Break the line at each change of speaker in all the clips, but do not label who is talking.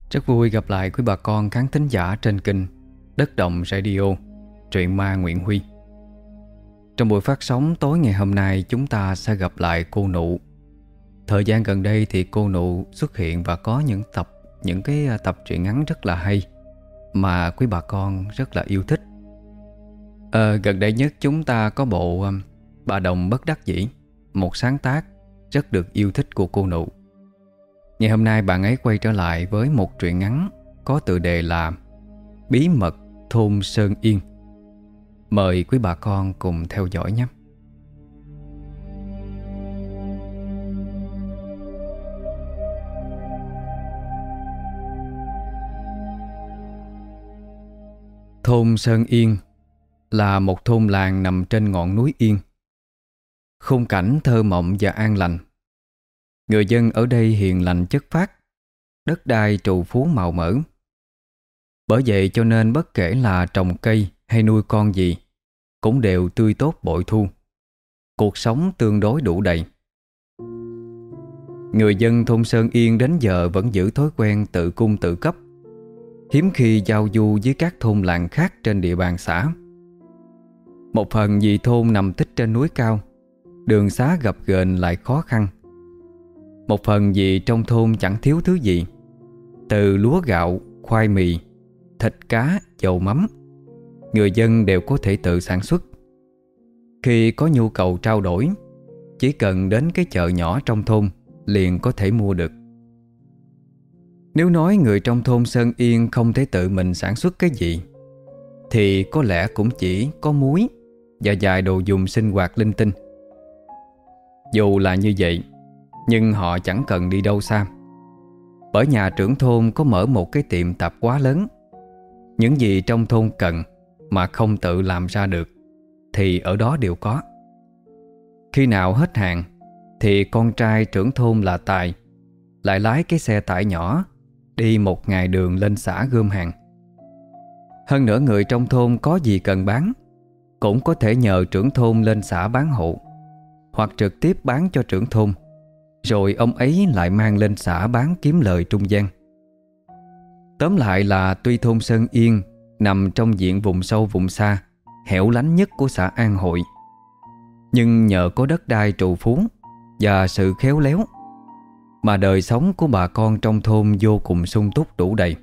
Rất vui gặp lại quý bà con khán thính giả trên kênh Đất Động Radio, truyện ma Nguyễn Huy. Trong buổi phát sóng tối ngày hôm nay, chúng ta sẽ gặp lại cô Nụ. Thời gian gần đây thì cô Nụ xuất hiện và có những cái tập truyện ngắn rất là hay mà quý bà con rất là yêu thích. Gần đây nhất chúng ta có bộ Bà Đồng Bất Đắc Dĩ, một sáng tác rất được yêu thích của cô Nụ. Ngày hôm nay bạn ấy quay trở lại với một truyện ngắn có tựa đề là Bí Mật Thôn Sơn Yên. Mời quý bà con cùng theo dõi nhé. Thôn Sơn Yên là một thôn làng nằm trên ngọn núi Yên. Khung cảnh thơ mộng và an lành. Người dân ở đây hiền lành chất phác, đất đai trù phú màu mỡ. Bởi vậy cho nên bất kể là trồng cây hay nuôi con gì cũng đều tươi tốt bội thu. Cuộc sống tương đối đủ đầy. Người dân thôn Sơn Yên đến giờ vẫn giữ thói quen tự cung tự cấp, hiếm khi giao du với các thôn làng khác trên địa bàn xã. Một phần vì thôn nằm tích trên núi cao, đường xá gập ghềnh lại khó khăn. Một phần vì trong thôn chẳng thiếu thứ gì, từ lúa gạo, khoai mì, thịt cá, dầu mắm, người dân đều có thể tự sản xuất. Khi có nhu cầu trao đổi, chỉ cần đến cái chợ nhỏ trong thôn liền có thể mua được. Nếu nói người trong thôn Sơn Yên không thể tự mình sản xuất cái gì, thì có lẽ cũng chỉ có muối và vài đồ dùng sinh hoạt linh tinh. Dù là như vậy, nhưng họ chẳng cần đi đâu xa, bởi nhà trưởng thôn có mở một cái tiệm tạp hóa lớn. Những gì trong thôn cần mà không tự làm ra được thì ở đó đều có. Khi nào hết hàng thì con trai trưởng thôn là Tài lại lái cái xe tải nhỏ đi một ngày đường lên xã gom hàng. Hơn nữa, người trong thôn có gì cần bán cũng có thể nhờ trưởng thôn lên xã bán hộ, hoặc trực tiếp bán cho trưởng thôn, rồi ông ấy lại mang lên xã bán kiếm lời trung gian. Tóm lại là tuy thôn Sơn Yên nằm trong diện vùng sâu vùng xa, hẻo lánh nhất của xã An Hội, nhưng nhờ có đất đai trù phú và sự khéo léo mà đời sống của bà con trong thôn vô cùng sung túc đủ đầy.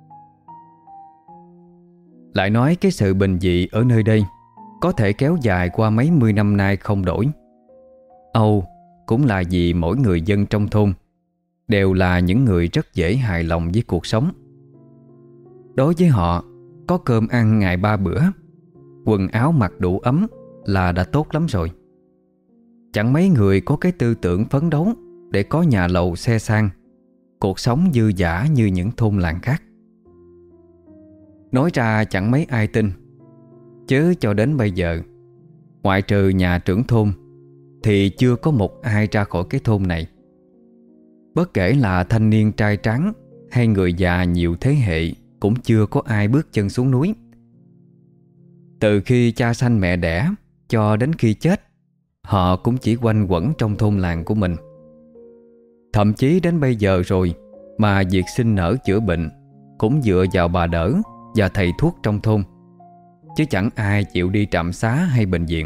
Lại nói cái sự bình dị ở nơi đây có thể kéo dài qua mấy mươi năm nay không đổi. Âu cũng là vì mỗi người dân trong thôn đều là những người rất dễ hài lòng với cuộc sống. Đối với họ, có cơm ăn ngày 3 bữa, quần áo mặc đủ ấm là đã tốt lắm rồi. Chẳng mấy người có cái tư tưởng phấn đấu để có nhà lầu xe sang, cuộc sống dư dả như những thôn làng khác. Nói ra chẳng mấy ai tin, chứ cho đến bây giờ, ngoại trừ nhà trưởng thôn, thì chưa có một ai ra khỏi cái thôn này. Bất kể là thanh niên trai tráng hay người già nhiều thế hệ, cũng chưa có ai bước chân xuống núi. Từ khi cha sanh mẹ đẻ cho đến khi chết, họ cũng chỉ quanh quẩn trong thôn làng của mình. Thậm chí đến bây giờ rồi mà việc sinh nở chữa bệnh cũng dựa vào bà đỡ và thầy thuốc trong thôn, chứ chẳng ai chịu đi trạm xá hay bệnh viện.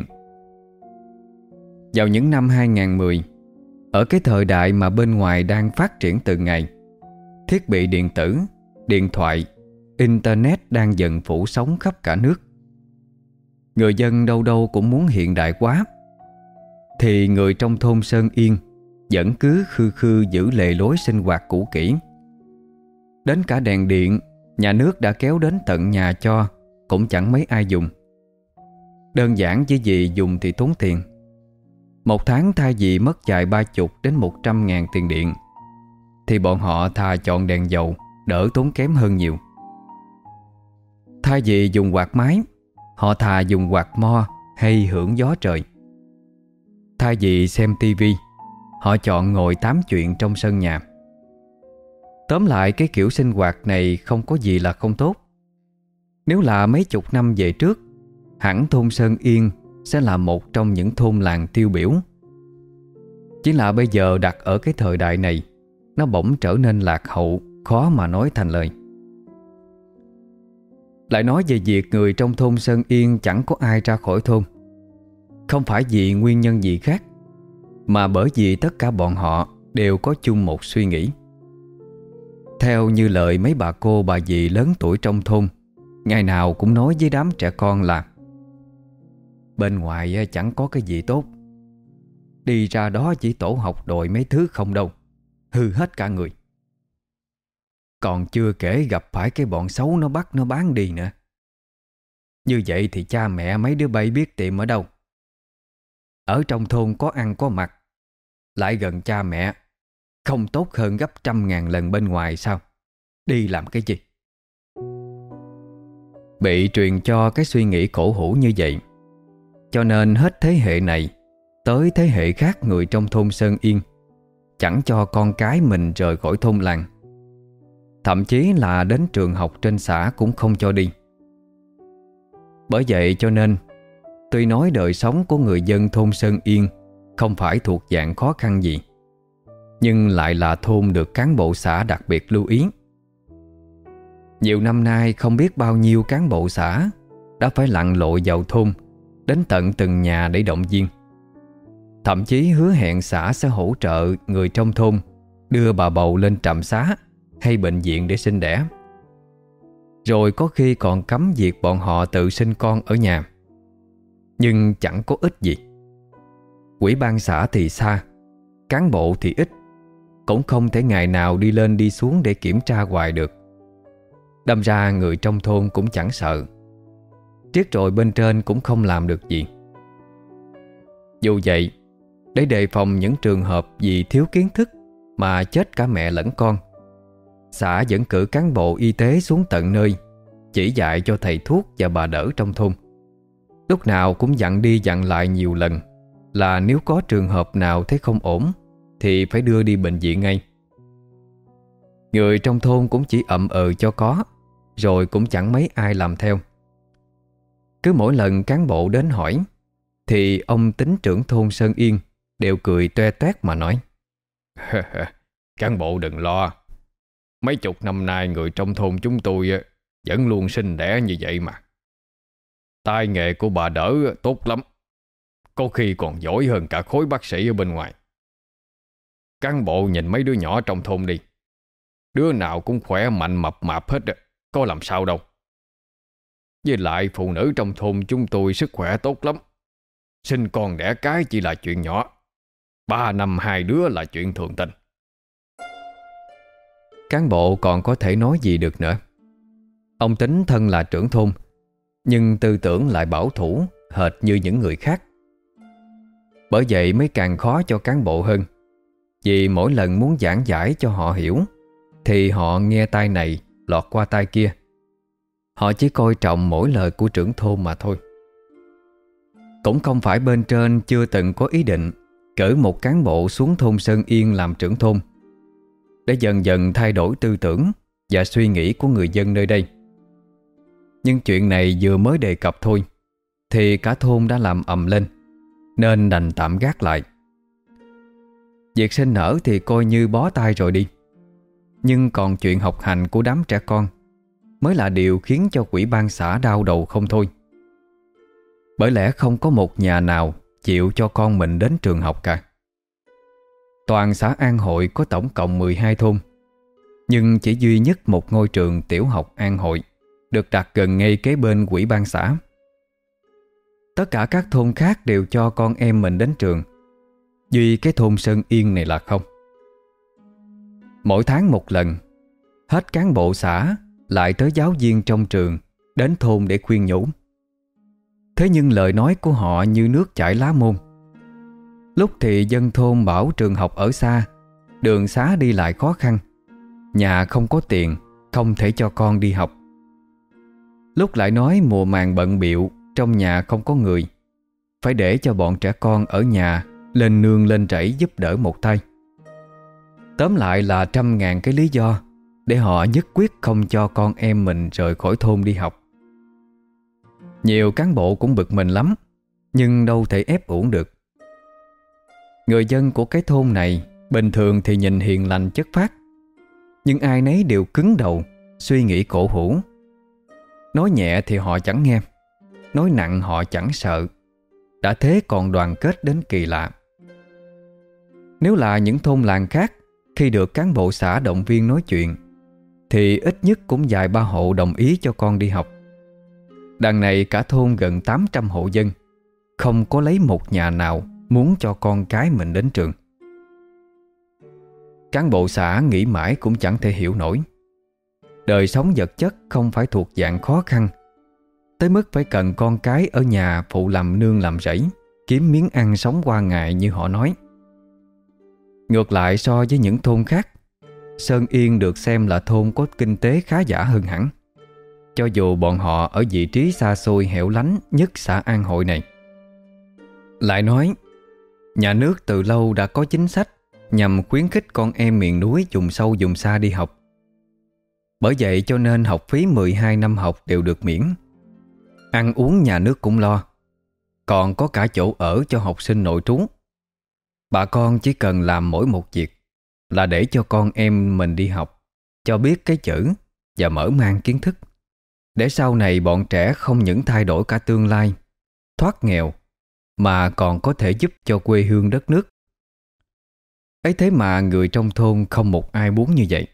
Vào những năm 2010, ở cái thời đại mà bên ngoài đang phát triển từng ngày, thiết bị điện tử, điện thoại, internet đang dần phủ sóng khắp cả nước. Người dân đâu đâu cũng muốn hiện đại quá, thì người trong thôn Sơn Yên vẫn cứ khư khư giữ lề lối sinh hoạt cũ kỹ. Đến cả đèn điện, nhà nước đã kéo đến tận nhà cho, cũng chẳng mấy ai dùng. Đơn giản chỉ vì dùng thì tốn tiền. Một tháng thay vì mất vài 30 đến 100 ngàn tiền điện, thì bọn họ thà chọn đèn dầu, đỡ tốn kém hơn nhiều. Thay vì dùng quạt máy, họ thà dùng quạt mo hay hưởng gió trời. Thay vì xem tivi, họ chọn ngồi tám chuyện trong sân nhà. Tóm lại, cái kiểu sinh hoạt này không có gì là không tốt. Nếu là mấy chục năm về trước, hẳn thôn Sơn Yên sẽ là một trong những thôn làng tiêu biểu. Chỉ là bây giờ đặt ở cái thời đại này, nó bỗng trở nên lạc hậu, khó mà nói thành lời. Lại nói về việc người trong thôn Sơn Yên chẳng có ai ra khỏi thôn, không phải vì nguyên nhân gì khác, mà bởi vì tất cả bọn họ đều có chung một suy nghĩ. Theo như lời mấy bà cô bà dì lớn tuổi trong thôn ngày nào cũng nói với đám trẻ con là bên ngoài chẳng có cái gì tốt, đi ra đó chỉ tổ học đòi mấy thứ không đâu, hư hết cả người. Còn chưa kể gặp phải cái bọn xấu nó bắt nó bán đi nữa. Như vậy thì cha mẹ mấy đứa bay biết tìm ở đâu. Ở trong thôn có ăn có mặc, lại gần cha mẹ, không tốt hơn gấp 100.000 lần bên ngoài sao? Đi làm cái gì? Bị truyền cho cái suy nghĩ cổ hủ như vậy, cho nên hết thế hệ này tới thế hệ khác người trong thôn Sơn Yên chẳng cho con cái mình rời khỏi thôn làng. Thậm chí là đến trường học trên xã cũng không cho đi. Bởi vậy cho nên tuy nói đời sống của người dân thôn Sơn Yên không phải thuộc dạng khó khăn gì, nhưng lại là thôn được cán bộ xã đặc biệt lưu ý. Nhiều năm nay không biết bao nhiêu cán bộ xã đã phải lặn lội vào thôn, đến tận từng nhà để động viên. Thậm chí hứa hẹn xã sẽ hỗ trợ người trong thôn đưa bà bầu lên trạm xá hay bệnh viện để sinh đẻ. Rồi có khi còn cấm việc bọn họ tự sinh con ở nhà. Nhưng chẳng có ích gì. Ủy ban xã thì xa, cán bộ thì ít, cũng không thể ngày nào đi lên đi xuống để kiểm tra hoài được. Đâm ra người trong thôn cũng chẳng sợ. Triết rồi bên trên cũng không làm được gì. Dù vậy, để đề phòng những trường hợp vì thiếu kiến thức mà chết cả mẹ lẫn con, xã vẫn cử cán bộ y tế xuống tận nơi chỉ dạy cho thầy thuốc và bà đỡ trong thôn. Lúc nào cũng dặn đi dặn lại nhiều lần là nếu có trường hợp nào thấy không ổn thì phải đưa đi bệnh viện ngay. Người trong thôn cũng chỉ ậm cho có, rồi cũng chẳng mấy ai làm theo. Cứ mỗi lần cán bộ đến hỏi thì ông Tính trưởng thôn Sơn Yên đều cười toe toét mà nói cán bộ đừng lo, mấy chục năm nay người trong thôn chúng tôi vẫn luôn sinh đẻ như vậy mà. Tay nghề của bà đỡ tốt lắm, có khi còn giỏi hơn cả khối bác sĩ ở bên ngoài. Cán bộ nhìn mấy đứa nhỏ trong thôn đi, đứa nào cũng khỏe mạnh mập mạp hết, có làm sao đâu. Với lại phụ nữ trong thôn chúng tôi sức khỏe tốt lắm, sinh con đẻ cái chỉ là chuyện nhỏ, 3 năm 2 đứa là chuyện thường tình. Cán bộ còn có thể nói gì được nữa. Ông Tính thân là trưởng thôn, nhưng tư tưởng lại bảo thủ hệt như những người khác. Bởi vậy mới càng khó cho cán bộ hơn. Vì mỗi lần muốn giảng giải cho họ hiểu thì họ nghe tai này lọt qua tai kia. Họ chỉ coi trọng mỗi lời của trưởng thôn mà thôi. Cũng không phải bên trên chưa từng có ý định cử một cán bộ xuống thôn Sơn Yên làm trưởng thôn, để dần dần thay đổi tư tưởng và suy nghĩ của người dân nơi đây. Nhưng chuyện này vừa mới đề cập thôi thì cả thôn đã làm ầm lên, nên đành tạm gác lại. Việc sinh nở thì coi như bó tay rồi đi, nhưng còn chuyện học hành của đám trẻ con mới là điều khiến cho ủy ban xã đau đầu không thôi. Bởi lẽ không có một nhà nào chịu cho con mình đến trường học cả. Toàn xã An Hội có tổng cộng 12 thôn, nhưng chỉ duy nhất một ngôi trường tiểu học An Hội được đặt gần ngay kế bên ủy ban xã. Tất cả các thôn khác đều cho con em mình đến trường, duy cái thôn Sơn Yên này là không. Mỗi tháng một lần, hết cán bộ xã lại tới giáo viên trong trường đến thôn để khuyên nhủ. Thế nhưng lời nói của họ như nước chảy lá môn. Lúc thì dân thôn bảo trường học ở xa, đường xá đi lại khó khăn, nhà không có tiền, không thể cho con đi học. Lúc lại nói mùa màng bận bịu, trong nhà không có người, phải để cho bọn trẻ con ở nhà lên nương lên rẫy giúp đỡ một tay. Tóm lại là 100.000 cái lý do để họ nhất quyết không cho con em mình rời khỏi thôn đi học. Nhiều cán bộ cũng bực mình lắm, nhưng đâu thể ép uổng được. Người dân của cái thôn này bình thường thì nhìn hiền lành chất phác, Nhưng ai nấy đều cứng đầu, suy nghĩ cổ hủ. Nói nhẹ thì họ chẳng nghe, nói nặng họ chẳng sợ. Đã thế còn đoàn kết đến kỳ lạ. Nếu là những thôn làng khác, khi được cán bộ xã động viên nói chuyện thì ít nhất cũng vài ba hộ đồng ý cho con đi học. Đằng này cả thôn gần 800 hộ dân, không có lấy một nhà nào muốn cho con cái mình đến trường. Cán bộ xã nghĩ mãi cũng chẳng thể hiểu nổi. Đời sống vật chất không phải thuộc dạng khó khăn tới mức phải cần con cái ở nhà phụ làm nương làm rẫy, kiếm miếng ăn sống qua ngày như họ nói. Ngược lại, so với những thôn khác, Sơn Yên được xem là thôn có kinh tế khá giả hơn hẳn, cho dù bọn họ ở vị trí xa xôi hẻo lánh nhất xã An Hội này. Lại nói, nhà nước từ lâu đã có chính sách nhằm khuyến khích con em miền núi vùng sâu vùng xa đi học. Bởi vậy cho nên học phí 12 năm học đều được miễn. Ăn uống nhà nước cũng lo, còn có cả chỗ ở cho học sinh nội trú. Bà con chỉ cần làm mỗi một việc là để cho con em mình đi học, cho biết cái chữ và mở mang kiến thức, để sau này bọn trẻ không những thay đổi cả tương lai, thoát nghèo, mà còn có thể giúp cho quê hương đất nước. Ấy thế mà người trong thôn không một ai muốn như vậy.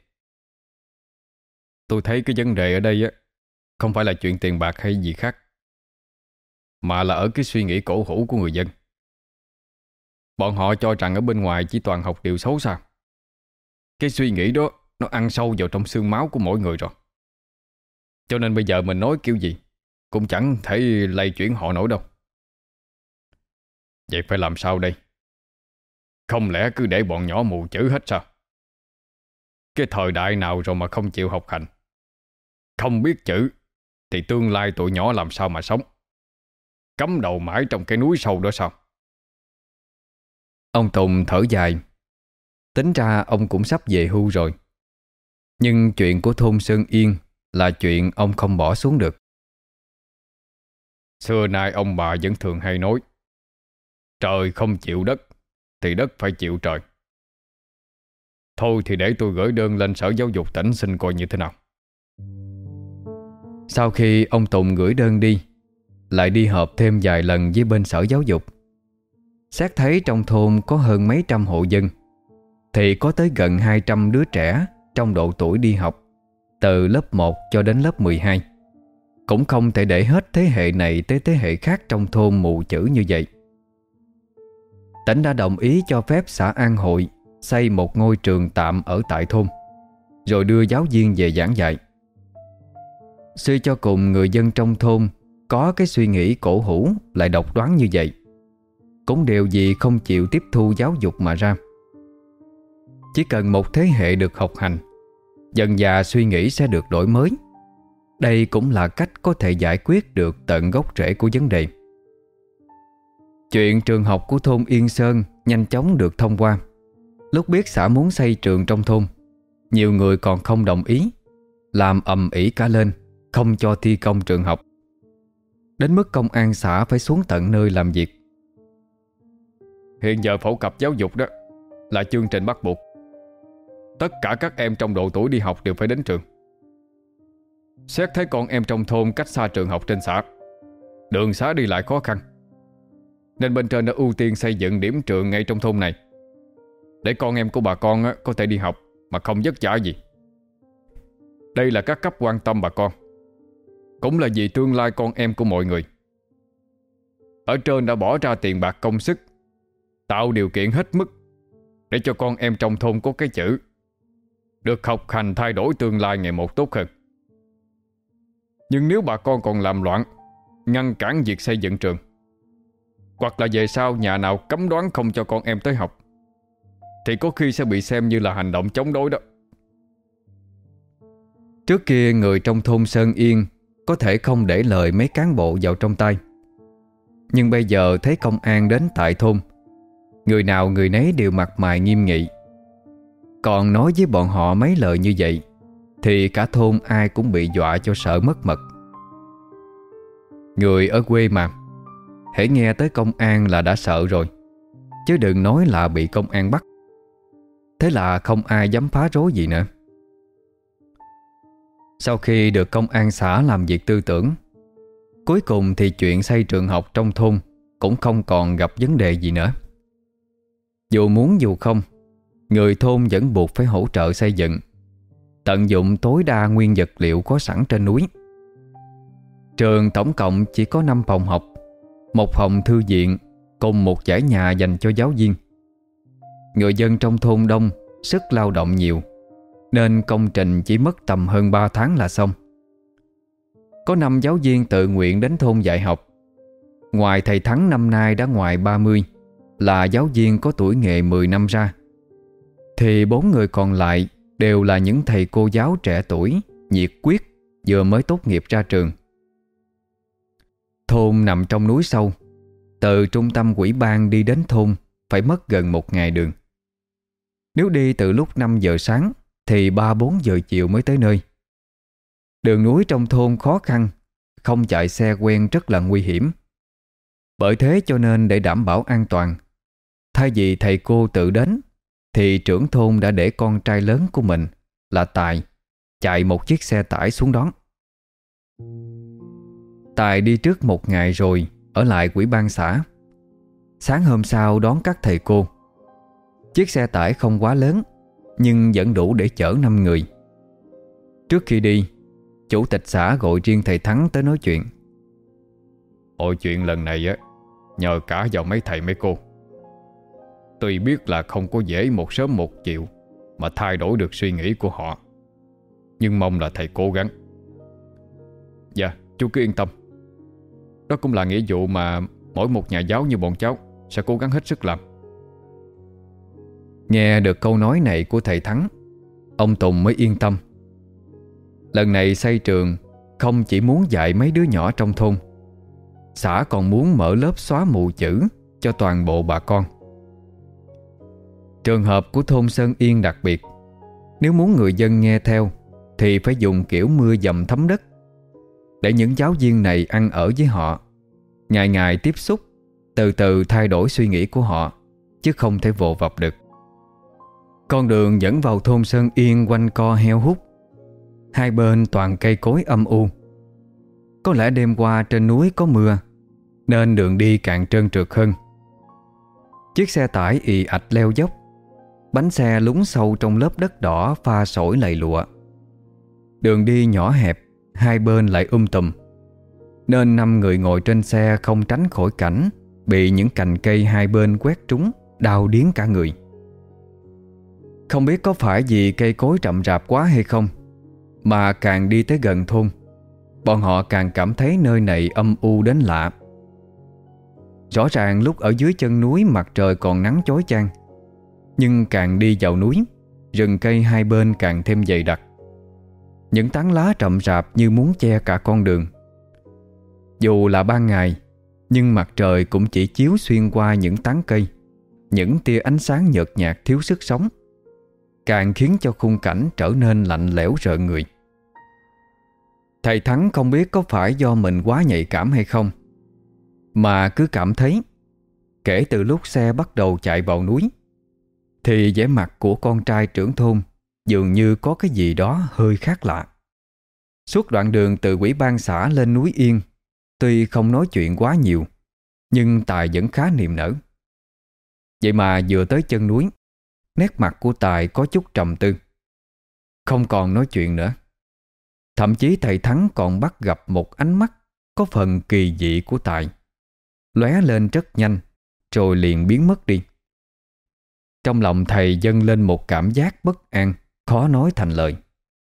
Tôi thấy cái vấn đề ở đây á không phải là chuyện tiền bạc hay gì khác, mà là ở cái suy nghĩ cổ hủ của người dân. Bọn họ cho rằng ở bên ngoài chỉ toàn học điều xấu sao. Cái suy nghĩ đó nó ăn sâu vào trong xương máu của mỗi người rồi. Cho nên bây giờ mình nói kiểu gì cũng chẳng thể lay chuyển họ nổi đâu. Vậy phải làm sao đây? Không lẽ cứ để bọn nhỏ mù chữ hết sao? Cái thời đại nào rồi mà không chịu học hành, không biết chữ, thì tương lai tụi nhỏ làm sao mà sống? Cắm đầu mãi trong cái núi sâu đó sao?
Ông Tùng thở dài. Tính ra ông cũng sắp về hưu rồi, nhưng chuyện của thôn Sơn Yên là chuyện ông không bỏ xuống được.
Xưa nay ông bà vẫn thường hay nói, trời không chịu đất thì đất phải chịu trời. Thôi thì để tôi gửi đơn lên Sở Giáo dục tỉnh xin coi như thế nào.
Sau khi ông Tùng gửi đơn đi, lại đi họp thêm vài lần với bên Sở Giáo dục. Xét thấy trong thôn có hơn mấy trăm hộ dân, thì có tới gần 200 đứa trẻ trong độ tuổi đi học, từ lớp 1 cho đến lớp 12. Cũng không thể để hết thế hệ này tới thế hệ khác trong thôn mù chữ như vậy. Tỉnh đã đồng ý cho phép xã An Hội xây một ngôi trường tạm ở tại thôn, rồi đưa giáo viên về giảng dạy. Suy cho cùng người dân trong thôn có cái suy nghĩ cổ hủ lại độc đoán như vậy, cũng đều vì không chịu tiếp thu giáo dục mà ra. Chỉ cần một thế hệ được học hành, dần dà suy nghĩ sẽ được đổi mới. Đây cũng là cách có thể giải quyết được tận gốc rễ của vấn đề. Chuyện trường học của thôn Yên Sơn nhanh chóng được thông qua. Lúc biết xã muốn xây trường trong thôn, nhiều người còn không đồng ý, làm ầm ĩ cả lên, không cho thi công trường học, đến mức công an xã phải xuống tận nơi làm việc.
Hiện giờ phổ cập giáo dục đó là chương trình bắt buộc. Tất cả các em trong độ tuổi đi học đều phải đến trường. Xét thấy con em trong thôn cách xa trường học trên xã, đường xá đi lại khó khăn, nên bên trên đã ưu tiên xây dựng điểm trường ngay trong thôn này, để con em của bà con có thể đi học mà không vất vả gì. Đây là các cấp quan tâm bà con, cũng là vì tương lai con em của mọi người. Ở trên đã bỏ ra tiền bạc công sức, tạo điều kiện hết mức để cho con em trong thôn có cái chữ, được học hành thay đổi tương lai ngày một tốt hơn. Nhưng nếu bà con còn làm loạn, ngăn cản việc xây dựng trường, hoặc là về sau nhà nào cấm đoán không cho con em tới học, thì có khi sẽ bị xem như là hành động chống đối đó.
Trước kia người trong thôn Sơn Yên có thể không để lời mấy cán bộ vào trong tay, nhưng bây giờ thấy công an đến tại thôn, người nào người nấy đều mặt mày nghiêm nghị. Còn nói với bọn họ mấy lời như vậy thì cả thôn ai cũng bị dọa cho sợ mất mật. Người ở quê mà, hễ nghe tới công an là đã sợ rồi, chứ đừng nói là bị công an bắt. Thế là không ai dám phá rối gì nữa. Sau khi được công an xã làm việc tư tưởng, cuối cùng thì chuyện xây trường học trong thôn cũng không còn gặp vấn đề gì nữa. Dù muốn dù không, người thôn vẫn buộc phải hỗ trợ xây dựng, tận dụng tối đa nguyên vật liệu có sẵn trên núi. Trường tổng cộng chỉ có 5 phòng học, một phòng thư viện cùng một dãy nhà dành cho giáo viên. Người dân trong thôn đông, sức lao động nhiều, nên công trình chỉ mất tầm hơn 3 tháng là xong. Có 5 giáo viên tự nguyện đến thôn dạy học. Ngoài thầy Thắng năm nay đã ngoài 30, là giáo viên có tuổi nghề 10 năm ra, thì 4 người còn lại đều là những thầy cô giáo trẻ tuổi, nhiệt quyết, vừa mới tốt nghiệp ra trường. Thôn nằm trong núi sâu, từ trung tâm ủy ban đi đến thôn phải mất gần 1 ngày đường. Nếu đi từ lúc 5 giờ sáng thì 3-4 giờ chiều mới tới nơi. Đường núi trong thôn khó khăn, không chạy xe quen rất là nguy hiểm. Bởi thế cho nên để đảm bảo an toàn, thay vì thầy cô tự đến, thì trưởng thôn đã để con trai lớn của mình là Tài chạy một chiếc xe tải xuống đón. Tài đi trước 1 ngày rồi ở lại ủy ban xã. Sáng hôm sau đón các thầy cô. Chiếc xe tải không quá lớn, nhưng vẫn đủ để chở 5 người. Trước khi đi, chủ tịch xã gọi riêng thầy Thắng tới nói chuyện.
Mọi chuyện lần này á, nhờ cả vào mấy thầy mấy cô. Tuy biết là không có dễ một sớm một chiều mà thay đổi được suy nghĩ của họ, nhưng mong là thầy cố gắng. Dạ, chú cứ yên tâm. Đó cũng là nghĩa vụ mà mỗi một nhà giáo như bọn cháu sẽ cố gắng hết sức làm.
Nghe được câu nói này của thầy Thắng, ông Tùng mới yên tâm. Lần này xây trường không chỉ muốn dạy mấy đứa nhỏ trong thôn, xã còn muốn mở lớp xóa mù chữ cho toàn bộ bà con. Trường hợp của thôn Sơn Yên đặc biệt. Nếu muốn người dân nghe theo thì phải dùng kiểu mưa dầm thấm đất, để những giáo viên này ăn ở với họ, ngày ngày tiếp xúc, từ từ thay đổi suy nghĩ của họ, chứ không thể vồ vập được. Con đường dẫn vào thôn Sơn Yên quanh co heo hút, hai bên toàn cây cối âm u. Có lẽ đêm qua trên núi có mưa, nên đường đi càng trơn trượt hơn. Chiếc xe tải ì ạch leo dốc, bánh xe lún sâu trong lớp đất đỏ pha sỏi lầy lụa. Đường đi nhỏ hẹp, hai bên lại tùm, nên 5 người ngồi trên xe không tránh khỏi cảnh bị những cành cây hai bên quét trúng, đau điếng cả người. Không biết có phải vì cây cối rậm rạp quá hay không, mà càng đi tới gần thôn, bọn họ càng cảm thấy nơi này âm u đến lạ. Rõ ràng lúc ở dưới chân núi mặt trời còn nắng chói chang, nhưng càng đi vào núi, rừng cây hai bên càng thêm dày đặc. Những tán lá rậm rạp như muốn che cả con đường. Dù là ban ngày, nhưng mặt trời cũng chỉ chiếu xuyên qua những tán cây, những tia ánh sáng nhợt nhạt thiếu sức sống, càng khiến cho khung cảnh trở nên lạnh lẽo rợn người. Thầy Thắng không biết có phải do mình quá nhạy cảm hay không, mà cứ cảm thấy kể từ lúc xe bắt đầu chạy vào núi, thì vẻ mặt của con trai trưởng thôn dường như có cái gì đó hơi khác lạ. Suốt đoạn đường từ ủy ban xã lên núi Yên, tuy không nói chuyện quá nhiều, nhưng Tài vẫn khá niềm nở. Vậy mà vừa tới chân núi, nét mặt của Tài có chút trầm tư, không còn nói chuyện nữa. Thậm chí thầy Thắng còn bắt gặp một ánh mắt có phần kỳ dị của Tài, lóe lên rất nhanh rồi liền biến mất đi. Trong lòng thầy dâng lên một cảm giác bất an, khó nói thành lời.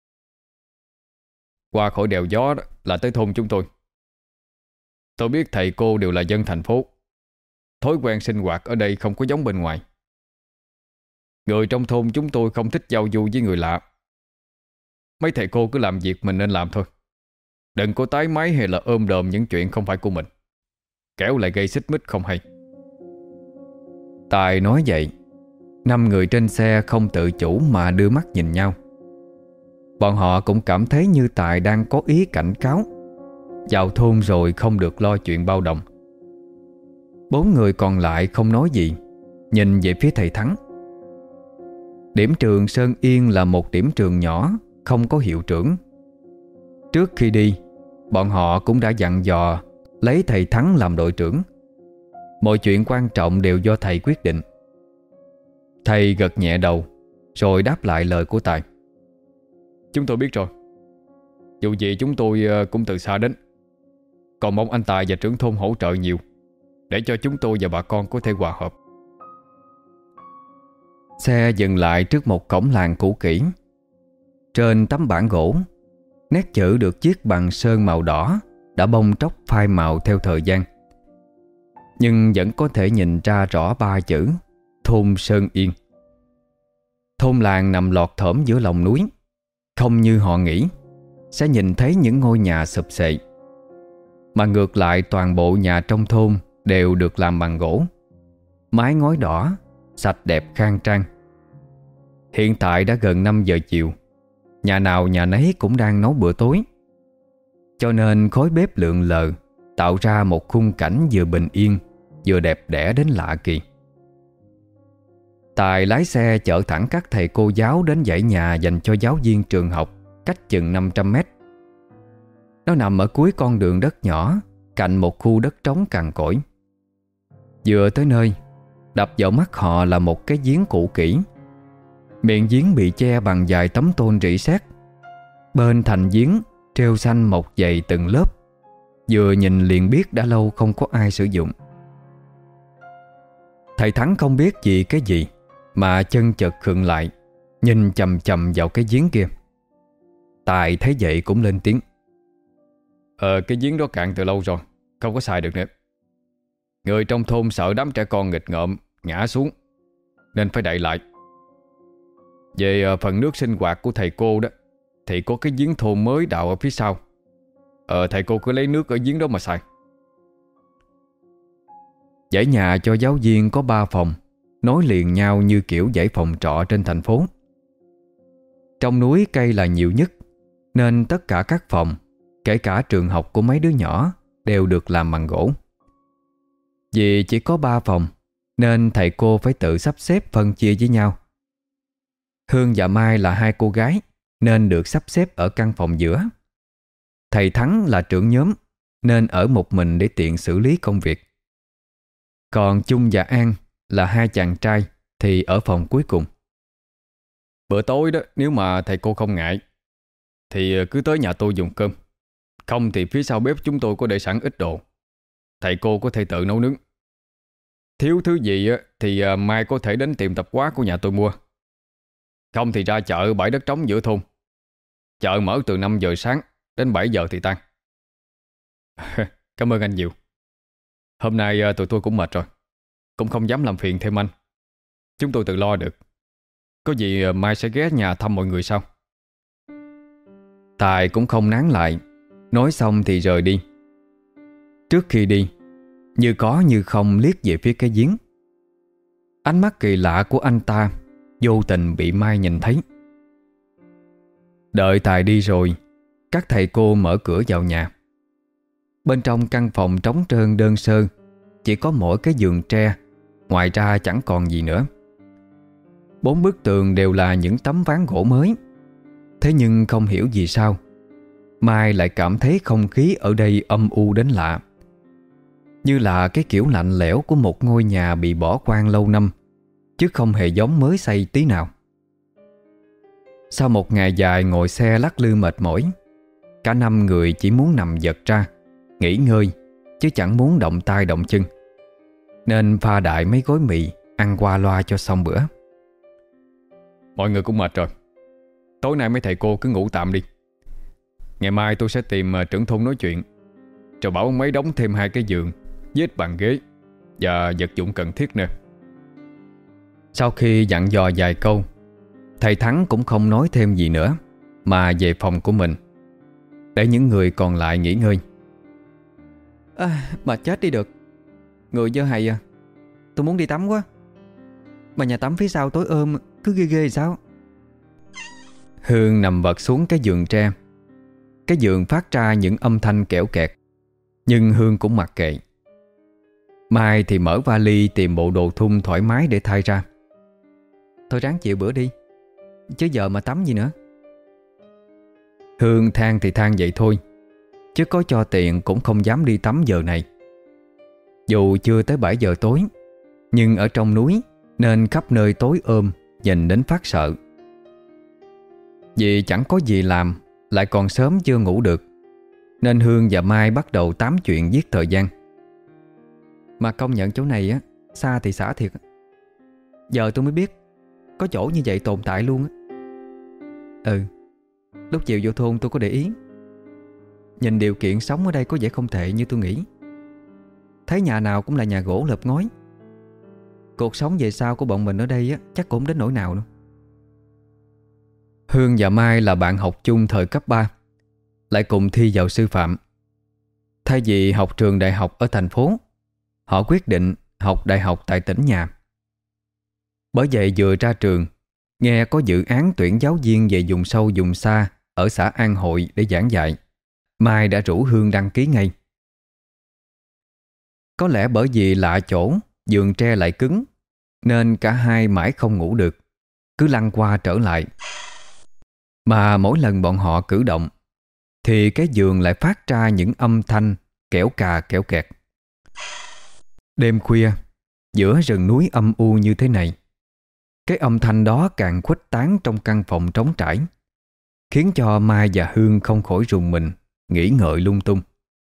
Qua khỏi đèo gió đó là tới thôn chúng tôi. Tôi biết thầy cô đều là dân thành phố, thói quen sinh hoạt ở đây không có giống bên ngoài. Người trong thôn chúng tôi không thích giao du với người lạ. Mấy thầy cô cứ làm việc mình nên làm thôi, đừng có tái máy hay là ôm đồm những chuyện không phải của mình, kéo lại gây xích mích không hay.
Tài nói vậy, 5 người trên xe không tự chủ mà đưa mắt nhìn nhau. Bọn họ cũng cảm thấy như Tài đang có ý cảnh cáo, vào thôn rồi không được lo chuyện bao đồng. 4 người còn lại không nói gì, nhìn về phía thầy Thắng. Điểm trường Sơn Yên là một điểm trường nhỏ, không có hiệu trưởng. Trước khi đi, bọn họ cũng đã dặn dò lấy thầy Thắng làm đội trưởng. Mọi chuyện quan trọng đều do thầy quyết định. Thầy gật nhẹ đầu rồi đáp lại lời của Tài.
Chúng tôi biết rồi. Dù gì chúng tôi cũng từ xa đến. Còn mong anh Tài và trưởng thôn hỗ trợ nhiều để cho chúng tôi và bà con có thể hòa hợp.
Xe dừng lại trước một cổng làng cũ kỹ. Trên tấm bảng gỗ, nét chữ được viết bằng sơn màu đỏ đã bong tróc phai màu theo thời gian, nhưng vẫn có thể nhìn ra rõ 3 chữ: thôn Sơn Yên. Thôn làng nằm lọt thỏm giữa lòng núi, không như họ nghĩ sẽ nhìn thấy những ngôi nhà sụp xệ, mà ngược lại toàn bộ nhà trong thôn đều được làm bằng gỗ, mái ngói đỏ, sạch đẹp khang trang. Hiện tại đã gần 5 giờ chiều, nhà nào nhà nấy cũng đang nấu bữa tối, cho nên khói bếp lượn lờ tạo ra một khung cảnh vừa bình yên vừa đẹp đẽ đến lạ kỳ. Tài lái xe chở thẳng các thầy cô giáo đến dãy nhà dành cho giáo viên trường học cách chừng 500 mét. Nó nằm ở cuối con đường đất nhỏ cạnh một khu đất trống cằn cỗi. Vừa tới nơi, đập vào mắt họ là một cái giếng cũ kỹ. Miệng giếng bị che bằng vài tấm tôn rỉ sét. Bên thành giếng treo xanh mọc dày từng lớp, vừa nhìn liền biết đã lâu không có ai sử dụng. Thầy Thắng không biết gì cái gì mà chân chợt khựng lại, nhìn chằm chằm vào cái giếng kia. Tài thấy vậy cũng lên tiếng.
Cái giếng đó cạn từ lâu rồi, không có xài được nữa. Người trong thôn sợ đám trẻ con nghịch ngợm ngã xuống nên phải đậy lại. Về phần nước sinh hoạt của thầy cô đó thì có cái giếng thôn mới đào ở phía sau. Thầy cô cứ lấy nước ở giếng đó mà xài.
Dãy nhà cho giáo viên có 3 phòng, nối liền nhau như kiểu dãy phòng trọ trên thành phố. Trong núi cây là nhiều nhất, nên tất cả các phòng, kể cả trường học của mấy đứa nhỏ, đều được làm bằng gỗ. Vì chỉ có 3 phòng nên thầy cô phải tự sắp xếp phân chia với nhau. Hương và Mai là 2 cô gái nên được sắp xếp ở căn phòng giữa. Thầy Thắng là trưởng nhóm nên ở một mình để tiện xử lý công việc. Còn Chung và An là 2 chàng trai thì ở phòng cuối cùng.
Bữa tối đó, nếu mà thầy cô không ngại thì cứ tới nhà tôi dùng cơm. Không thì phía sau bếp chúng tôi có để sẵn ít đồ, thầy cô có thể tự nấu nướng. Thiếu thứ gì thì mai có thể đến tiệm tạp hóa của nhà tôi mua. Không thì ra chợ bãi đất trống giữa thôn. Chợ mở từ 5 giờ sáng đến 7 giờ thì tan. Cảm ơn anh nhiều. Hôm nay tụi tôi cũng mệt rồi, cũng không dám làm phiền thêm anh. Chúng tôi tự lo được. Có gì mai sẽ ghé nhà thăm mọi người sau.
Tài cũng không nán lại, nói xong thì rời đi. Trước khi đi, như có như không liếc về phía cái giếng. Ánh mắt kỳ lạ của anh ta vô tình bị Mai nhìn thấy. Đợi Tài đi rồi, các thầy cô mở cửa vào nhà. Bên trong căn phòng trống trơn đơn sơ, chỉ có mỗi cái giường tre, ngoài ra chẳng còn gì nữa. 4 bức tường đều là những tấm ván gỗ mới. Thế nhưng không hiểu vì sao Mai lại cảm thấy không khí ở đây âm u đến lạ, như là cái kiểu lạnh lẽo của một ngôi nhà bị bỏ hoang lâu năm, chứ không hề giống mới xây tí nào. Sau một ngày dài ngồi xe lắc lư mệt mỏi, cả 5 người chỉ muốn nằm giật ra nghỉ ngơi, chứ chẳng muốn động tay động chân, nên pha đại mấy gói mì ăn qua loa cho xong bữa.
Mọi người cũng mệt rồi, tối nay mấy thầy cô cứ ngủ tạm đi. Ngày mai tôi sẽ tìm trưởng thôn nói chuyện, rồi bảo ông ấy đóng thêm 2 cái giường với ít bàn ghế và vật dụng cần thiết nữa.
Sau khi dặn dò vài câu, thầy Thắng cũng không nói thêm gì nữa, mà về phòng của mình để những người còn lại nghỉ ngơi. Mà chết đi được, người dơ hầy à. Tôi muốn đi tắm quá, mà nhà tắm phía sau tối ôm cứ ghê ghê sao. Hương nằm vật xuống cái giường tre. Cái giường phát ra những âm thanh kẽo kẹt, nhưng Hương cũng mặc kệ. Mai thì mở vali tìm bộ đồ thun thoải mái để thay ra. Thôi ráng chịu bữa đi, chứ giờ mà tắm gì nữa. Hương than thì than vậy thôi, chứ có cho tiền cũng không dám đi tắm giờ này. Dù chưa tới 7 giờ tối, nhưng ở trong núi nên khắp nơi tối nhìn đến phát sợ. Vì chẳng có gì làm, lại còn sớm chưa ngủ được, nên Hương và Mai bắt đầu tám chuyện giết thời gian. Mà công nhận chỗ này á, xa thì xả thiệt. Giờ tôi mới biết có chỗ như vậy tồn tại luôn á. Lúc chiều vô thôn tôi có để ý, nhìn điều kiện sống ở đây có vẻ không tệ như tôi nghĩ. Thấy nhà nào cũng là nhà gỗ lợp ngói. Cuộc sống về sau của bọn mình ở đây á, chắc cũng đến nỗi nào đâu. Hương và Mai là bạn học chung thời cấp 3, lại cùng thi vào sư phạm. Thay vì học trường đại học ở thành phố, họ quyết định học đại học tại tỉnh nhà. Bởi vậy vừa ra trường, nghe có dự án tuyển giáo viên về vùng sâu vùng xa ở xã An Hội để giảng dạy, Mai đã rủ Hương đăng ký ngay. Có lẽ bởi vì lạ chỗ, giường tre lại cứng, nên cả hai mãi không ngủ được, cứ lăn qua trở lại. Mà mỗi lần bọn họ cử động thì cái giường lại phát ra những âm thanh kẽo cà kẽo kẹt. Đêm khuya, giữa rừng núi âm u như thế này, cái âm thanh đó càng khuếch tán trong căn phòng trống trải, khiến cho Mai và Hương không khỏi rùng mình, nghĩ ngợi lung tung.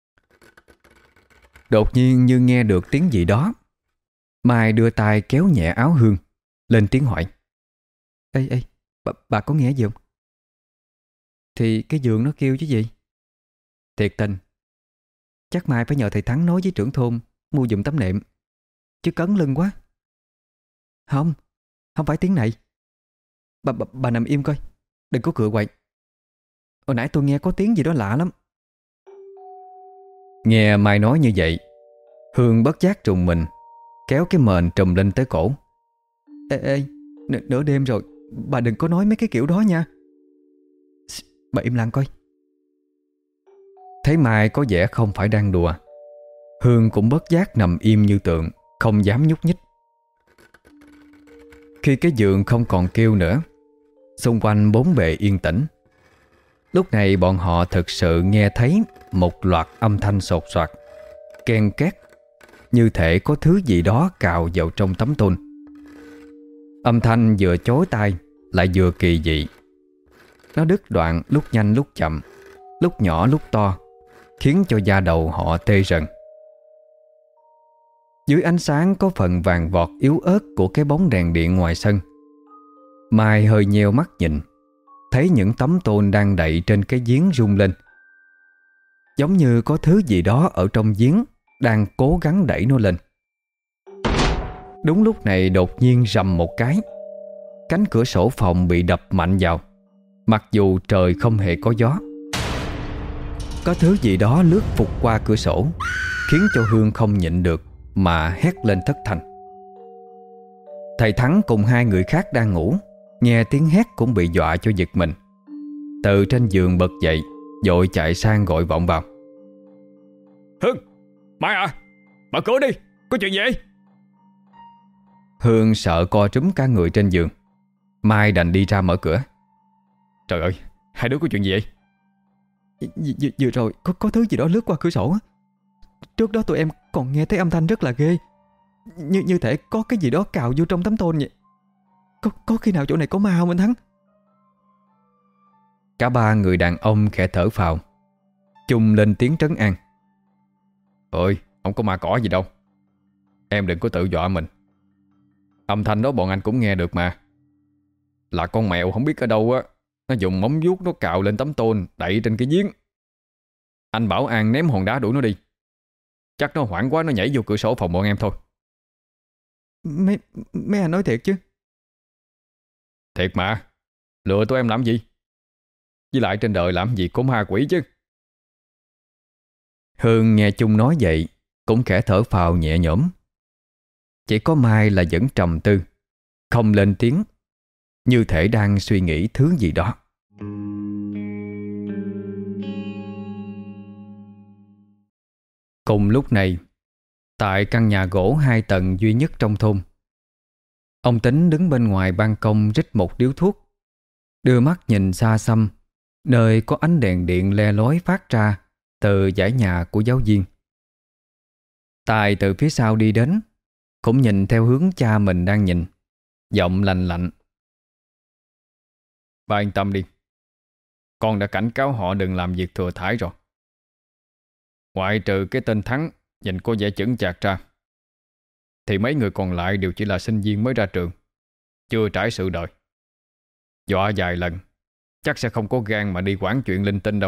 Đột nhiên như nghe được tiếng gì đó, Mai đưa tay kéo nhẹ áo Hương, lên tiếng hỏi: Ê, bà có nghe gì không? Thì cái giường nó kêu chứ gì. Thiệt tình, chắc mai phải nhờ thầy Thắng nói với trưởng thôn mua giùm tấm nệm, chứ cấn lưng quá. Không phải tiếng này. Bà nằm im coi, đừng có cựa quậy. Hồi nãy tôi nghe có tiếng gì đó lạ lắm. Nghe Mai nói như vậy, Hương bất giác trùng mình, kéo cái mền trùm lên tới cổ. Ê, nửa đêm rồi, bà đừng có nói mấy cái kiểu đó nha. Bà im lặng coi. Thấy Mai có vẻ không phải đang đùa, Hương cũng bất giác nằm im như tượng, không dám nhúc nhích. Khi cái giường không còn kêu nữa, xung quanh bốn bề yên tĩnh. Lúc này bọn họ thực sự nghe thấy một loạt âm thanh sột soạt, ken két, như thể có thứ gì đó cào vào trong tấm tôn. Âm thanh vừa chói tai lại vừa kỳ dị. Nó đứt đoạn lúc nhanh lúc chậm, lúc nhỏ lúc to, khiến cho da đầu họ tê rần. Dưới ánh sáng có phần vàng vọt yếu ớt của cái bóng đèn điện ngoài sân, Mai hơi nheo mắt nhìn, thấy những tấm tôn đang đậy trên cái giếng rung lên, giống như có thứ gì đó ở trong giếng đang cố gắng đẩy nó lên. Đúng lúc này đột nhiên rầm một cái, cánh cửa sổ phòng bị đập mạnh vào, mặc dù trời không hề có gió. Có thứ gì đó lướt vụt qua cửa sổ, khiến cho Hương không nhịn được mà hét lên thất thanh. Thầy Thắng cùng hai người khác đang ngủ, nghe tiếng hét cũng bị dọa cho giật mình. Từ trên giường bật dậy, vội chạy sang gọi vọng vào.
Hương, Mai à, mở cửa đi, có chuyện gì?
Hương sợ co trúm cả người trên giường. Mai đành đi ra mở cửa.
Trời ơi, hai đứa có chuyện gì vậy?
Vừa rồi có thứ gì đó lướt qua cửa sổ. Trước đó tụi em còn nghe thấy âm thanh rất là ghê, như thể có cái gì đó cào vô trong tấm tôn vậy. Có khi nào chỗ này có ma không anh Thắng? Cả ba người đàn ông khẽ thở phào, chung lên tiếng trấn an.
Ôi, không có ma cỏ gì đâu. Em đừng có tự dọa mình. Âm thanh đó bọn anh cũng nghe được mà. Là con mèo không biết ở đâu á, nó dùng móng vuốt nó cào lên tấm tôn đậy trên cái giếng. Anh bảo An ném hòn đá đuổi nó đi. Chắc nó hoảng quá nó nhảy vô cửa sổ phòng bọn em thôi.
Mấy anh nói thiệt chứ?
Thiệt mà, lừa tụi em làm gì? Với lại trên đời làm gì có ma quỷ chứ.
Hương nghe Chung nói vậy cũng khẽ thở phào nhẹ nhõm. Chỉ có Mai là vẫn trầm tư, không lên tiếng, như thể đang suy nghĩ thứ gì đó. Cùng lúc này, tại căn nhà gỗ 2 tầng duy nhất trong thôn, ông Tính đứng bên ngoài ban công rít một điếu thuốc, đưa mắt nhìn xa xăm nơi có ánh đèn điện le lói phát ra từ dãy nhà của giáo viên. Tài từ phía sau đi đến, cũng nhìn theo hướng cha mình đang nhìn, giọng lạnh lạnh:
Ba yên tâm đi, con đã cảnh cáo họ đừng làm việc thừa thãi rồi. Ngoại trừ cái tên Thắng nhìn có vẻ chững chạc ra, thì mấy người còn lại đều chỉ là sinh viên mới ra trường, chưa trải sự đời. Dọa vài lần chắc sẽ không có gan mà đi quản chuyện linh tinh đâu.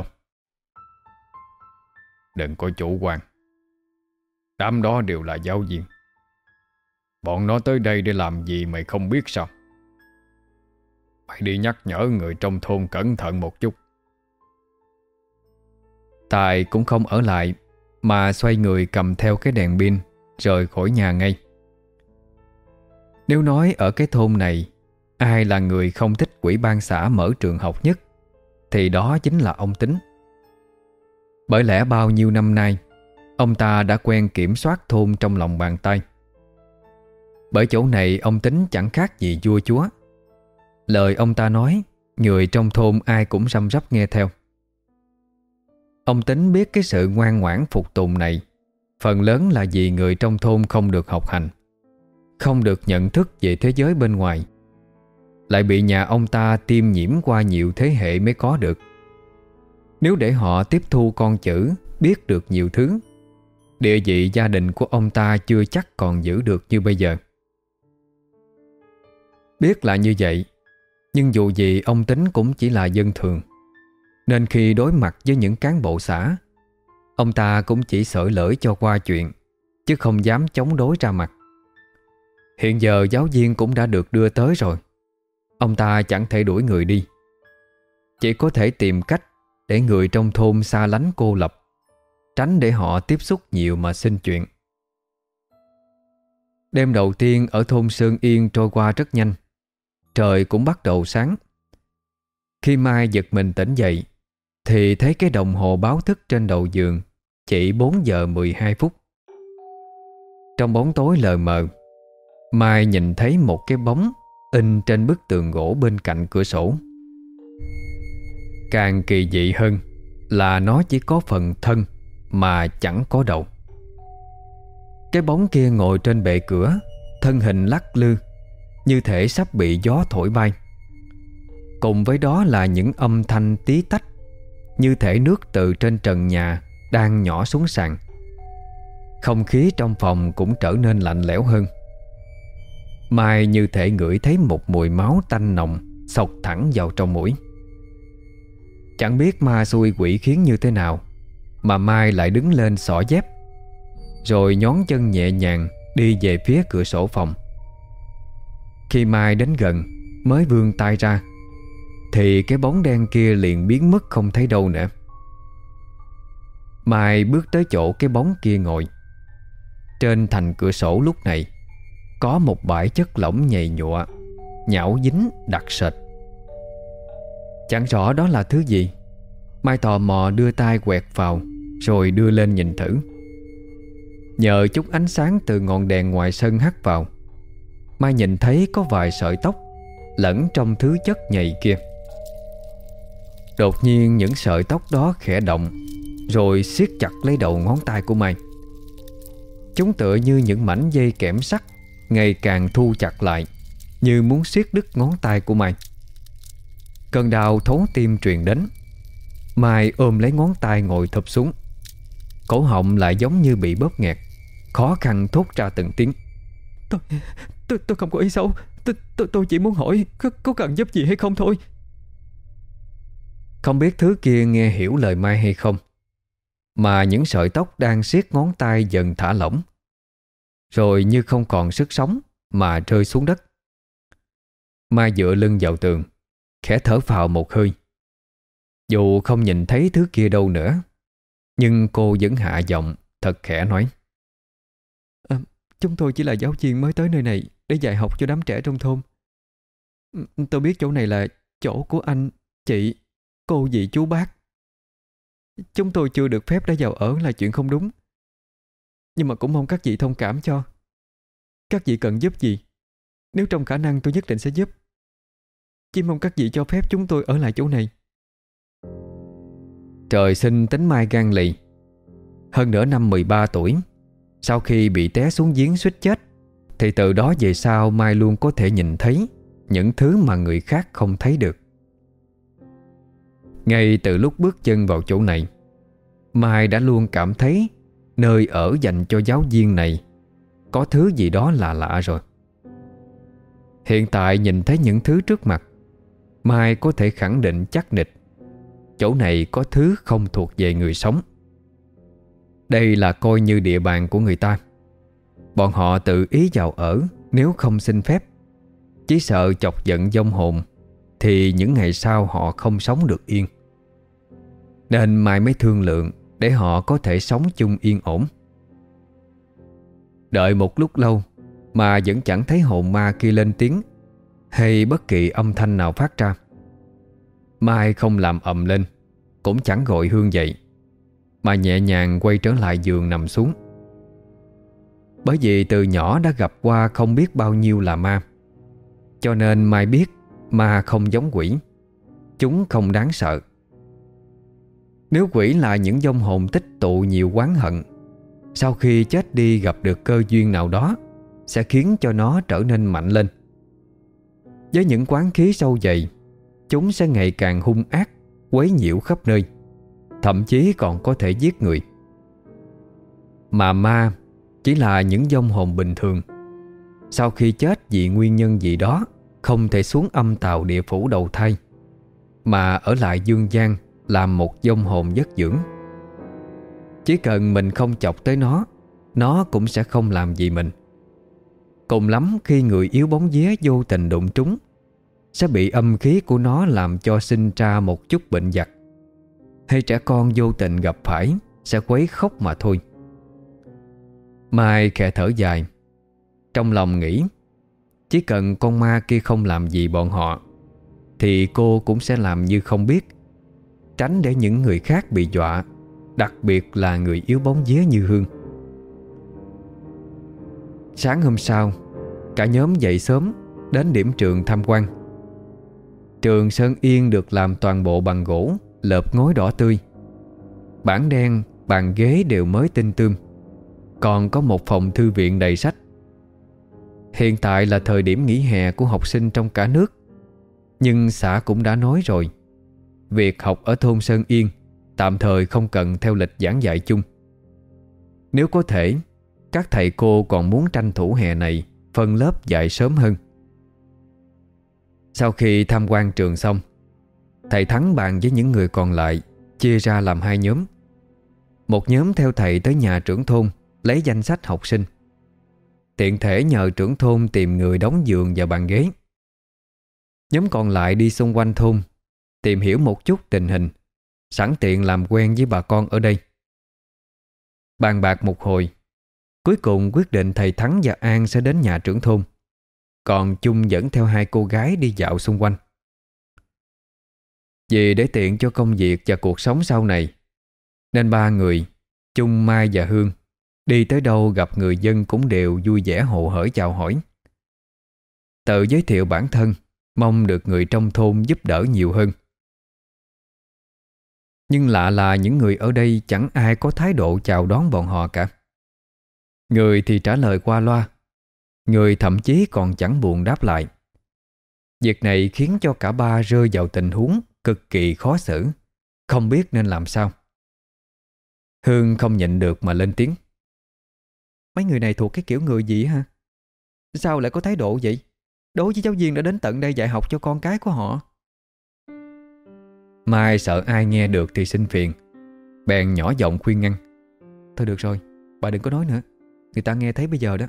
Đừng có chủ quan, đám đó đều là giáo viên. Bọn nó tới đây để làm gì mày không biết sao? Mày đi nhắc nhở người trong thôn cẩn thận một chút.
Tài cũng không ở lại, mà xoay người cầm theo cái đèn pin rời khỏi nhà ngay. Nếu nói ở cái thôn này ai là người không thích ủy ban xã mở trường học nhất, thì đó chính là ông Tính. Bởi lẽ bao nhiêu năm nay ông ta đã quen kiểm soát thôn trong lòng bàn tay. Bởi chỗ này ông Tính chẳng khác gì vua chúa. Lời ông ta nói, người trong thôn ai cũng răm rắp nghe theo. Ông Tính biết cái sự ngoan ngoãn phục tùng này phần lớn là vì người trong thôn không được học hành, không được nhận thức về thế giới bên ngoài, lại bị nhà ông ta tiêm nhiễm qua nhiều thế hệ mới có được. Nếu để họ tiếp thu con chữ, biết được nhiều thứ, địa vị gia đình của ông ta chưa chắc còn giữ được như bây giờ. Biết là như vậy, nhưng dù gì ông Tính cũng chỉ là dân thường, nên khi đối mặt với những cán bộ xã, ông ta cũng chỉ xởi lởi cho qua chuyện, chứ không dám chống đối ra mặt. Hiện giờ giáo viên cũng đã được đưa tới rồi, ông ta chẳng thể đuổi người đi, chỉ có thể tìm cách để người trong thôn xa lánh cô lập, tránh để họ tiếp xúc nhiều mà sinh chuyện. Đêm đầu tiên ở thôn Sơn Yên trôi qua rất nhanh. Trời cũng bắt đầu sáng. Khi Mai giật mình tỉnh dậy thì thấy cái đồng hồ báo thức trên đầu giường chỉ 4 giờ 12 phút. Trong bóng tối lờ mờ, Mai nhìn thấy một cái bóng in trên bức tường gỗ bên cạnh cửa sổ. Càng kỳ dị hơn là nó chỉ có phần thân mà chẳng có đầu. Cái bóng kia ngồi trên bệ cửa, thân hình lắc lư như thể sắp bị gió thổi bay. Cùng với đó là những âm thanh tí tách, như thể nước từ trên trần nhà đang nhỏ xuống sàn. Không khí trong phòng cũng trở nên lạnh lẽo hơn. Mai như thể ngửi thấy một mùi máu tanh nồng xộc thẳng vào trong mũi. Chẳng biết ma xui quỷ khiến như thế nào mà Mai lại đứng lên xỏ dép, rồi nhón chân nhẹ nhàng đi về phía cửa sổ phòng. Khi Mai đến gần mới vươn tay ra thì cái bóng đen kia liền biến mất không thấy đâu nữa. Mai bước tới chỗ cái bóng kia ngồi. Trên thành cửa sổ lúc này có một bãi chất lỏng nhầy nhụa, nhão dính đặc sệt. Chẳng rõ đó là thứ gì. Mai tò mò đưa tay quẹt vào, rồi đưa lên nhìn thử. Nhờ chút ánh sáng từ ngọn đèn ngoài sân hắt vào, Mai nhìn thấy có vài sợi tóc lẫn trong thứ chất nhầy kia. Đột nhiên những sợi tóc đó khẽ động, rồi siết chặt lấy đầu ngón tay của Mai. Chúng tựa như những mảnh dây kẽm sắt ngày càng thu chặt lại, như muốn siết đứt ngón tay của Mai. Cơn đau thấu tim truyền đến. Mai ôm lấy ngón tay ngồi thụp xuống. Cổ họng lại giống như bị bóp nghẹt, khó khăn thốt ra từng tiếng. Tôi không có ý xấu. Tôi chỉ muốn hỏi có cần giúp gì hay không thôi. Không biết thứ kia nghe hiểu lời Mai hay không, mà những sợi tóc đang siết ngón tay dần thả lỏng, rồi như không còn sức sống mà rơi xuống đất. Mai dựa lưng vào tường, khẽ thở phào một hơi. Dù không nhìn thấy thứ kia đâu nữa, nhưng cô vẫn hạ giọng thật khẽ nói: Chúng tôi chỉ là giáo viên mới tới nơi này để dạy học cho đám trẻ trong thôn. Tôi biết chỗ này là chỗ của anh, chị, cô, dì, chú, bác. Chúng tôi chưa được phép đã vào ở là chuyện không đúng, nhưng mà cũng mong các vị thông cảm cho. Các vị cần giúp gì, nếu trong khả năng tôi nhất định sẽ giúp. Chỉ mong các vị cho phép chúng tôi ở lại chỗ này. Trời sinh tính Mai gan lì. Hơn nữa năm 13 tuổi, sau khi bị té xuống giếng suýt chết, thì từ đó về sau Mai luôn có thể nhìn thấy những thứ mà người khác không thấy được. Ngay từ lúc bước chân vào chỗ này, Mai đã luôn cảm thấy nơi ở dành cho giáo viên này có thứ gì đó lạ lạ rồi. Hiện tại nhìn thấy những thứ trước mặt, Mai có thể khẳng định chắc nịch chỗ này có thứ không thuộc về người sống. Đây là coi như địa bàn của người ta. Bọn họ tự ý vào ở nếu không xin phép, chỉ sợ chọc giận vong hồn thì những ngày sau họ không sống được yên. Nên Mai mới thương lượng để họ có thể sống chung yên ổn. Đợi một lúc lâu mà vẫn chẳng thấy hồn ma kia lên tiếng hay bất kỳ âm thanh nào phát ra. Mai không làm ầm lên, cũng chẳng gọi Hương dậy, mà nhẹ nhàng quay trở lại giường nằm xuống. Bởi vì từ nhỏ đã gặp qua không biết bao nhiêu là ma, cho nên Mai biết ma không giống quỷ, chúng không đáng sợ. Nếu quỷ là những vong hồn tích tụ nhiều oán hận, sau khi chết đi gặp được cơ duyên nào đó sẽ khiến cho nó trở nên mạnh lên. Với những quán khí sâu dày, chúng sẽ ngày càng hung ác, quấy nhiễu khắp nơi, thậm chí còn có thể giết người. Mà ma chỉ là những vong hồn bình thường, sau khi chết vì nguyên nhân gì đó không thể xuống âm tào địa phủ đầu thai, mà ở lại dương gian làm một vong hồn vất dưỡng. Chỉ cần mình không chọc tới nó cũng sẽ không làm gì mình. Cùng lắm khi người yếu bóng vía vô tình đụng trúng, sẽ bị âm khí của nó làm cho sinh ra một chút bệnh vặt, hay trẻ con vô tình gặp phải sẽ quấy khóc mà thôi. Mai khẽ thở dài, trong lòng nghĩ chỉ cần con ma kia không làm gì bọn họ thì cô cũng sẽ làm như không biết, tránh để những người khác bị dọa, đặc biệt là người yếu bóng vía như Hương. Sáng hôm sau, cả nhóm dậy sớm đến điểm trường tham quan. Trường Sơn Yên được làm toàn bộ bằng gỗ lợp ngói đỏ tươi. Bảng đen, bàn ghế đều mới tinh tươm. Còn có một phòng thư viện đầy sách. Hiện tại là thời điểm nghỉ hè của học sinh trong cả nước, nhưng xã cũng đã nói rồi, việc học ở thôn Sơn Yên tạm thời không cần theo lịch giảng dạy chung. Nếu có thể, các thầy cô còn muốn tranh thủ hè này phân lớp dạy sớm hơn. Sau khi tham quan trường xong, thầy Thắng bàn với những người còn lại chia ra làm hai nhóm. Một nhóm theo thầy tới nhà trưởng thôn lấy danh sách học sinh, tiện thể nhờ trưởng thôn tìm người đóng giường và bàn ghế. Nhóm còn lại đi xung quanh thôn tìm hiểu một chút tình hình, sẵn tiện làm quen với bà con ở đây. Bàn bạc một hồi, cuối cùng quyết định thầy Thắng và An sẽ đến nhà trưởng thôn, còn Chung dẫn theo hai cô gái đi dạo xung quanh. Vì để tiện cho công việc và cuộc sống sau này, nên ba người Chung, Mai và Hương đi tới đâu gặp người dân cũng đều vui vẻ hồ hởi chào hỏi. Tự giới thiệu bản thân, mong được người trong thôn giúp đỡ nhiều hơn. Nhưng lạ là những người ở đây chẳng ai có thái độ chào đón bọn họ cả. Người thì trả lời qua loa, người thậm chí còn chẳng buồn đáp lại. Việc này khiến cho cả ba rơi vào tình huống cực kỳ khó xử, không biết nên làm sao. Hương không nhịn được mà lên tiếng. Mấy người này thuộc cái kiểu người gì hả? Sao lại có thái độ vậy? Đối với giáo viên đã đến tận đây dạy học cho con cái của họ. Mai sợ ai nghe được thì xin phiền, bèn nhỏ giọng khuyên ngăn. Thôi được rồi, bà đừng có nói nữa, người ta nghe thấy bây giờ đó.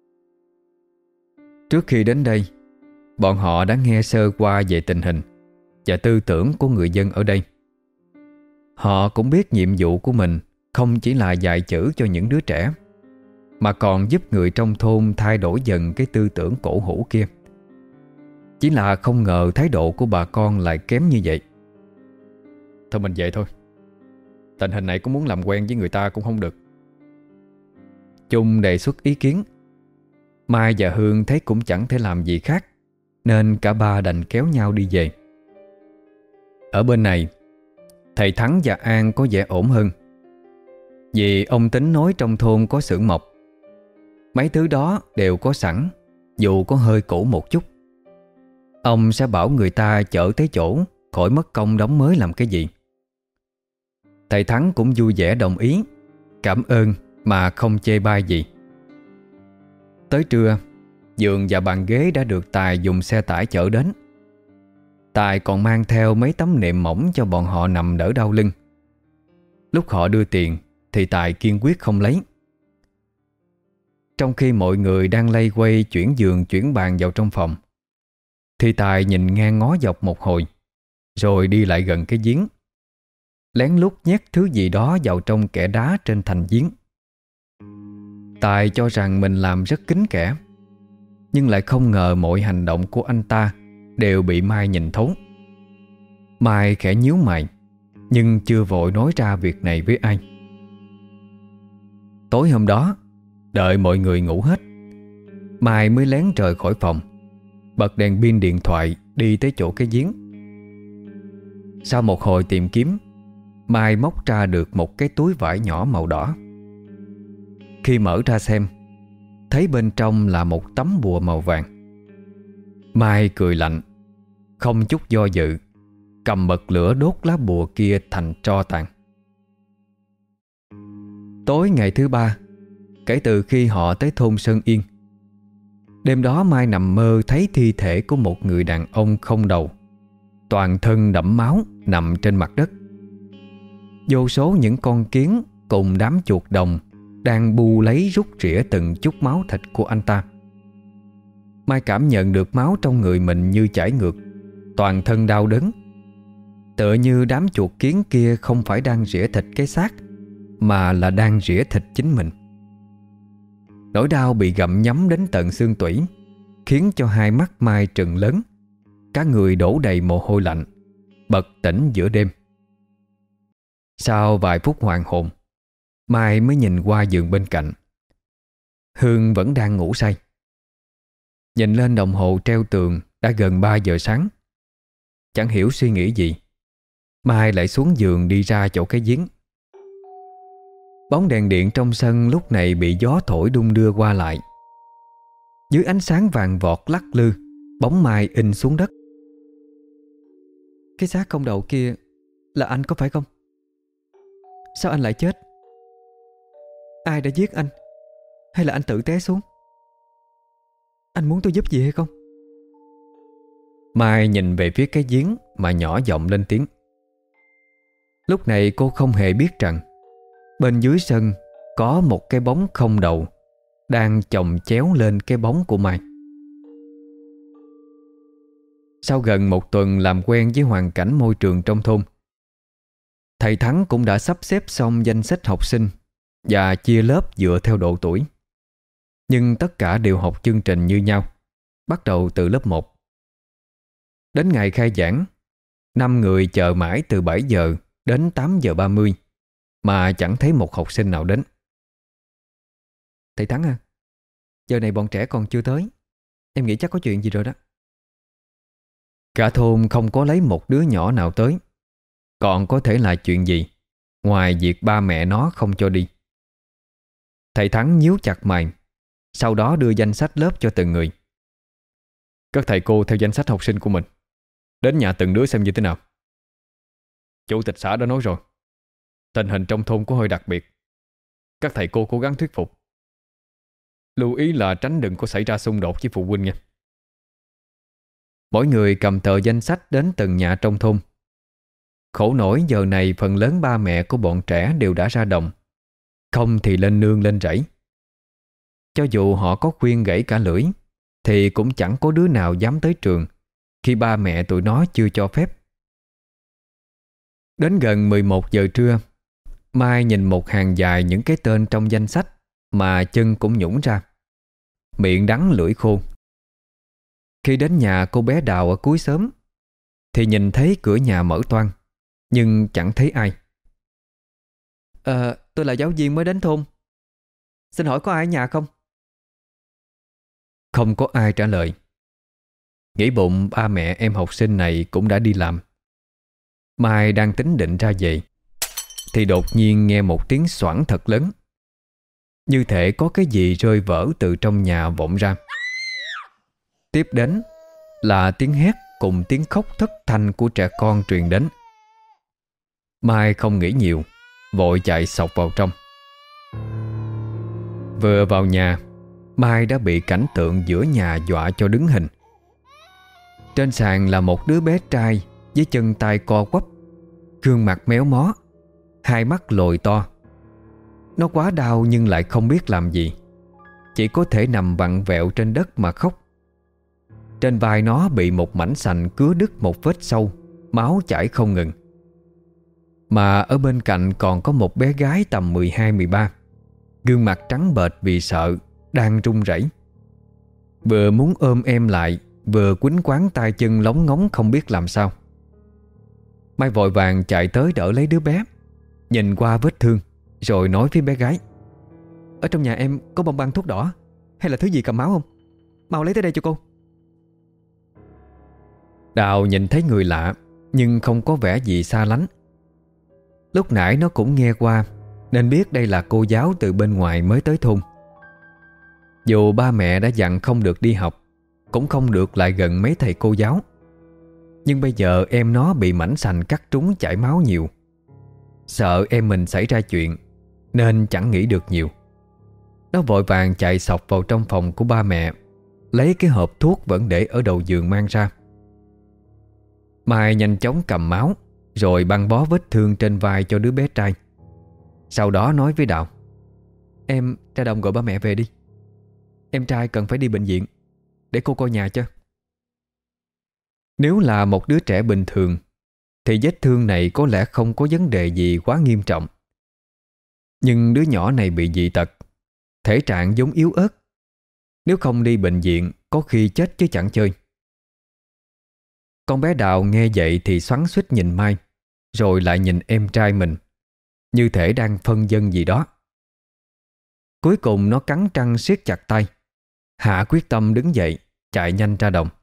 Trước khi đến đây, bọn họ đã nghe sơ qua về tình hình và tư tưởng của người dân ở đây. Họ cũng biết nhiệm vụ của mình không chỉ là dạy chữ cho những đứa trẻ, mà còn giúp người trong thôn thay đổi dần cái tư tưởng cổ hủ kia. Chỉ là không ngờ thái độ của bà con lại kém như vậy. Thôi mình về thôi, tình hình này cũng muốn làm quen với người ta cũng không được. Chung đề xuất ý kiến. Mai và Hương thấy cũng chẳng thể làm gì khác, nên cả ba đành kéo nhau đi về. Ở bên này, Thầy Thắng và An có vẻ ổn hơn, vì ông tính nói trong thôn có xưởng mộc. Mấy thứ đó đều có sẵn, dù có hơi cũ một chút. Ông sẽ bảo người ta chở tới chỗ, khỏi mất công đóng mới làm cái gì. Thầy Thắng cũng vui vẻ đồng ý, cảm ơn mà không chê bai gì. Tới trưa, giường và bàn ghế đã được Tài dùng xe tải chở đến. Tài còn mang theo mấy tấm nệm mỏng cho bọn họ nằm đỡ đau lưng. Lúc họ đưa tiền thì Tài kiên quyết không lấy. Trong khi mọi người đang lay quay chuyển giường chuyển bàn vào trong phòng, thì Tài nhìn ngang ngó dọc một hồi, rồi đi lại gần cái giếng, lén lút nhét thứ gì đó vào trong kẽ đá trên thành giếng. Tài cho rằng mình làm rất kín kẽ, nhưng lại không ngờ mọi hành động của anh ta đều bị Mai nhìn thấu. Mai khẽ nhíu mày, nhưng chưa vội nói ra việc này với ai. Tối hôm đó, đợi mọi người ngủ hết, Mai mới lén rời khỏi phòng, bật đèn pin điện thoại đi tới chỗ cái giếng. Sau một hồi tìm kiếm, Mai móc ra được một cái túi vải nhỏ màu đỏ. Khi mở ra xem, thấy bên trong là một tấm bùa màu vàng. Mai cười lạnh, không chút do dự, cầm bật lửa đốt lá bùa kia thành tro tàn. Tối ngày thứ 3 kể từ khi họ tới thôn Sơn Yên. Đêm đó Mai nằm mơ thấy thi thể của một người đàn ông không đầu, toàn thân đẫm máu, nằm trên mặt đất. Vô số những con kiến cùng đám chuột đồng đang bu lấy rút rỉa từng chút máu thịt của anh ta. Mai cảm nhận được máu trong người mình như chảy ngược, toàn thân đau đớn. Tựa như đám chuột kiến kia không phải đang rỉa thịt cái xác, mà là đang rỉa thịt chính mình. Nỗi đau bị gặm nhấm đến tận xương tủy, khiến cho hai mắt Mai trừng lớn, cả người đổ đầy mồ hôi lạnh, bật tỉnh giữa đêm. Sau vài phút hoàn hồn, Mai mới nhìn qua giường bên cạnh. Hương vẫn đang ngủ say. Nhìn lên đồng hồ treo tường, đã gần 3 giờ sáng. Chẳng hiểu suy nghĩ gì, Mai lại xuống giường đi ra chỗ cái giếng. Bóng đèn điện trong sân lúc này bị gió thổi đung đưa qua lại. Dưới ánh sáng vàng vọt lắc lư, bóng Mai in xuống đất. Cái xác không đầu kia là anh có phải không? Sao anh lại chết? Ai đã giết anh? Hay là anh tự té xuống? Anh muốn tôi giúp gì hay không? Mai nhìn về phía cái giếng mà nhỏ giọng lên tiếng. Lúc này cô không hề biết rằng bên dưới sân có một cái bóng không đầu đang chồng chéo lên cái bóng của Mai. Sau gần một tuần làm quen với hoàn cảnh môi trường trong thôn, thầy Thắng cũng đã sắp xếp xong danh sách học sinh và chia lớp dựa theo độ tuổi. Nhưng tất cả đều học chương trình như nhau, bắt đầu từ lớp 1. Đến ngày khai giảng, 5 người chờ mãi từ 7 giờ đến 8 giờ 30 mà chẳng thấy một học sinh nào đến. Thầy Thắng à, giờ này bọn trẻ còn chưa tới. Em nghĩ chắc có chuyện gì rồi đó. Cả thôn không có lấy một đứa nhỏ nào tới. Còn có thể là chuyện gì ngoài việc ba mẹ nó không cho đi. Thầy Thắng nhíu chặt mày, sau đó đưa danh sách lớp cho từng người. Các thầy cô theo danh sách học sinh của mình đến nhà từng đứa xem như thế nào. Chủ tịch xã đã nói rồi, tình hình trong thôn có hơi đặc biệt. Các thầy cô cố gắng thuyết phục. Lưu ý là tránh đừng có xảy ra xung đột với phụ huynh nha. Mỗi người cầm tờ danh sách đến từng nhà trong thôn. Khổ nổi giờ này phần lớn ba mẹ của bọn trẻ đều đã ra đồng, không thì lên nương lên rẫy. Cho dù họ có khuyên gãy cả lưỡi thì cũng chẳng có đứa nào dám tới trường khi ba mẹ tụi nó chưa cho phép. Đến gần 11 giờ trưa, Mai nhìn một hàng dài những cái tên trong danh sách mà chân cũng nhũn ra, miệng đắng lưỡi khô. Khi đến nhà cô bé Đào ở cuối xóm thì nhìn thấy cửa nhà mở toang, nhưng chẳng thấy ai. Tôi là giáo viên mới đến thôn. Xin hỏi có ai ở nhà không? Không có ai trả lời. Nghĩ bụng ba mẹ em học sinh này cũng đã đi làm. Mai đang tính định ra về thì đột nhiên nghe một tiếng xoảng thật lớn, như thể có cái gì rơi vỡ từ trong nhà vọng ra. Tiếp đến là tiếng hét cùng tiếng khóc thất thanh của trẻ con truyền đến. Mai không nghĩ nhiều, vội chạy xộc vào trong. Vừa vào nhà, Mai đã bị cảnh tượng giữa nhà dọa cho đứng hình. Trên sàn là một đứa bé trai với chân tay co quắp, gương mặt méo mó, hai mắt lồi to. Nó quá đau nhưng lại không biết làm gì, chỉ có thể nằm vặn vẹo trên đất mà khóc. Trên vai nó bị một mảnh sành cứa đứt một vết sâu, máu chảy không ngừng. Mà ở bên cạnh còn có một bé gái tầm 12-13, gương mặt trắng bệch vì sợ, đang run rẩy. Vừa muốn ôm em lại, vừa quýnh quáng tay chân lóng ngóng không biết làm sao. Mai vội vàng chạy tới đỡ lấy đứa bé, nhìn qua vết thương rồi nói với bé gái: "Ở trong nhà em có bông băng thuốc đỏ hay là thứ gì cầm máu không? Mau lấy tới đây cho cô." Đào nhìn thấy người lạ nhưng không có vẻ gì xa lánh. Lúc nãy nó cũng nghe qua nên biết đây là cô giáo từ bên ngoài mới tới thôn. Dù ba mẹ đã dặn không được đi học, cũng không được lại gần mấy thầy cô giáo, nhưng bây giờ em nó bị mảnh sành cắt trúng chảy máu nhiều. Sợ em mình xảy ra chuyện nên chẳng nghĩ được nhiều. Nó vội vàng chạy xộc vào trong phòng của ba mẹ, lấy cái hộp thuốc vẫn để ở đầu giường mang ra. Mai nhanh chóng cầm máu rồi băng bó vết thương trên vai cho đứa bé trai. Sau đó nói với Đào: "Em ra đồng gọi ba mẹ về đi. Em trai cần phải đi bệnh viện, để cô coi nhà cho." Nếu là một đứa trẻ bình thường thì vết thương này có lẽ không có vấn đề gì quá nghiêm trọng. Nhưng đứa nhỏ này bị dị tật, thể trạng giống yếu ớt. Nếu không đi bệnh viện có khi chết chứ chẳng chơi. Con bé Đào nghe vậy thì xoắn xuýt nhìn Mai, rồi lại nhìn em trai mình, như thể đang phân vân gì đó. Cuối cùng nó cắn răng siết chặt tay, hạ quyết tâm đứng dậy chạy nhanh ra đồng.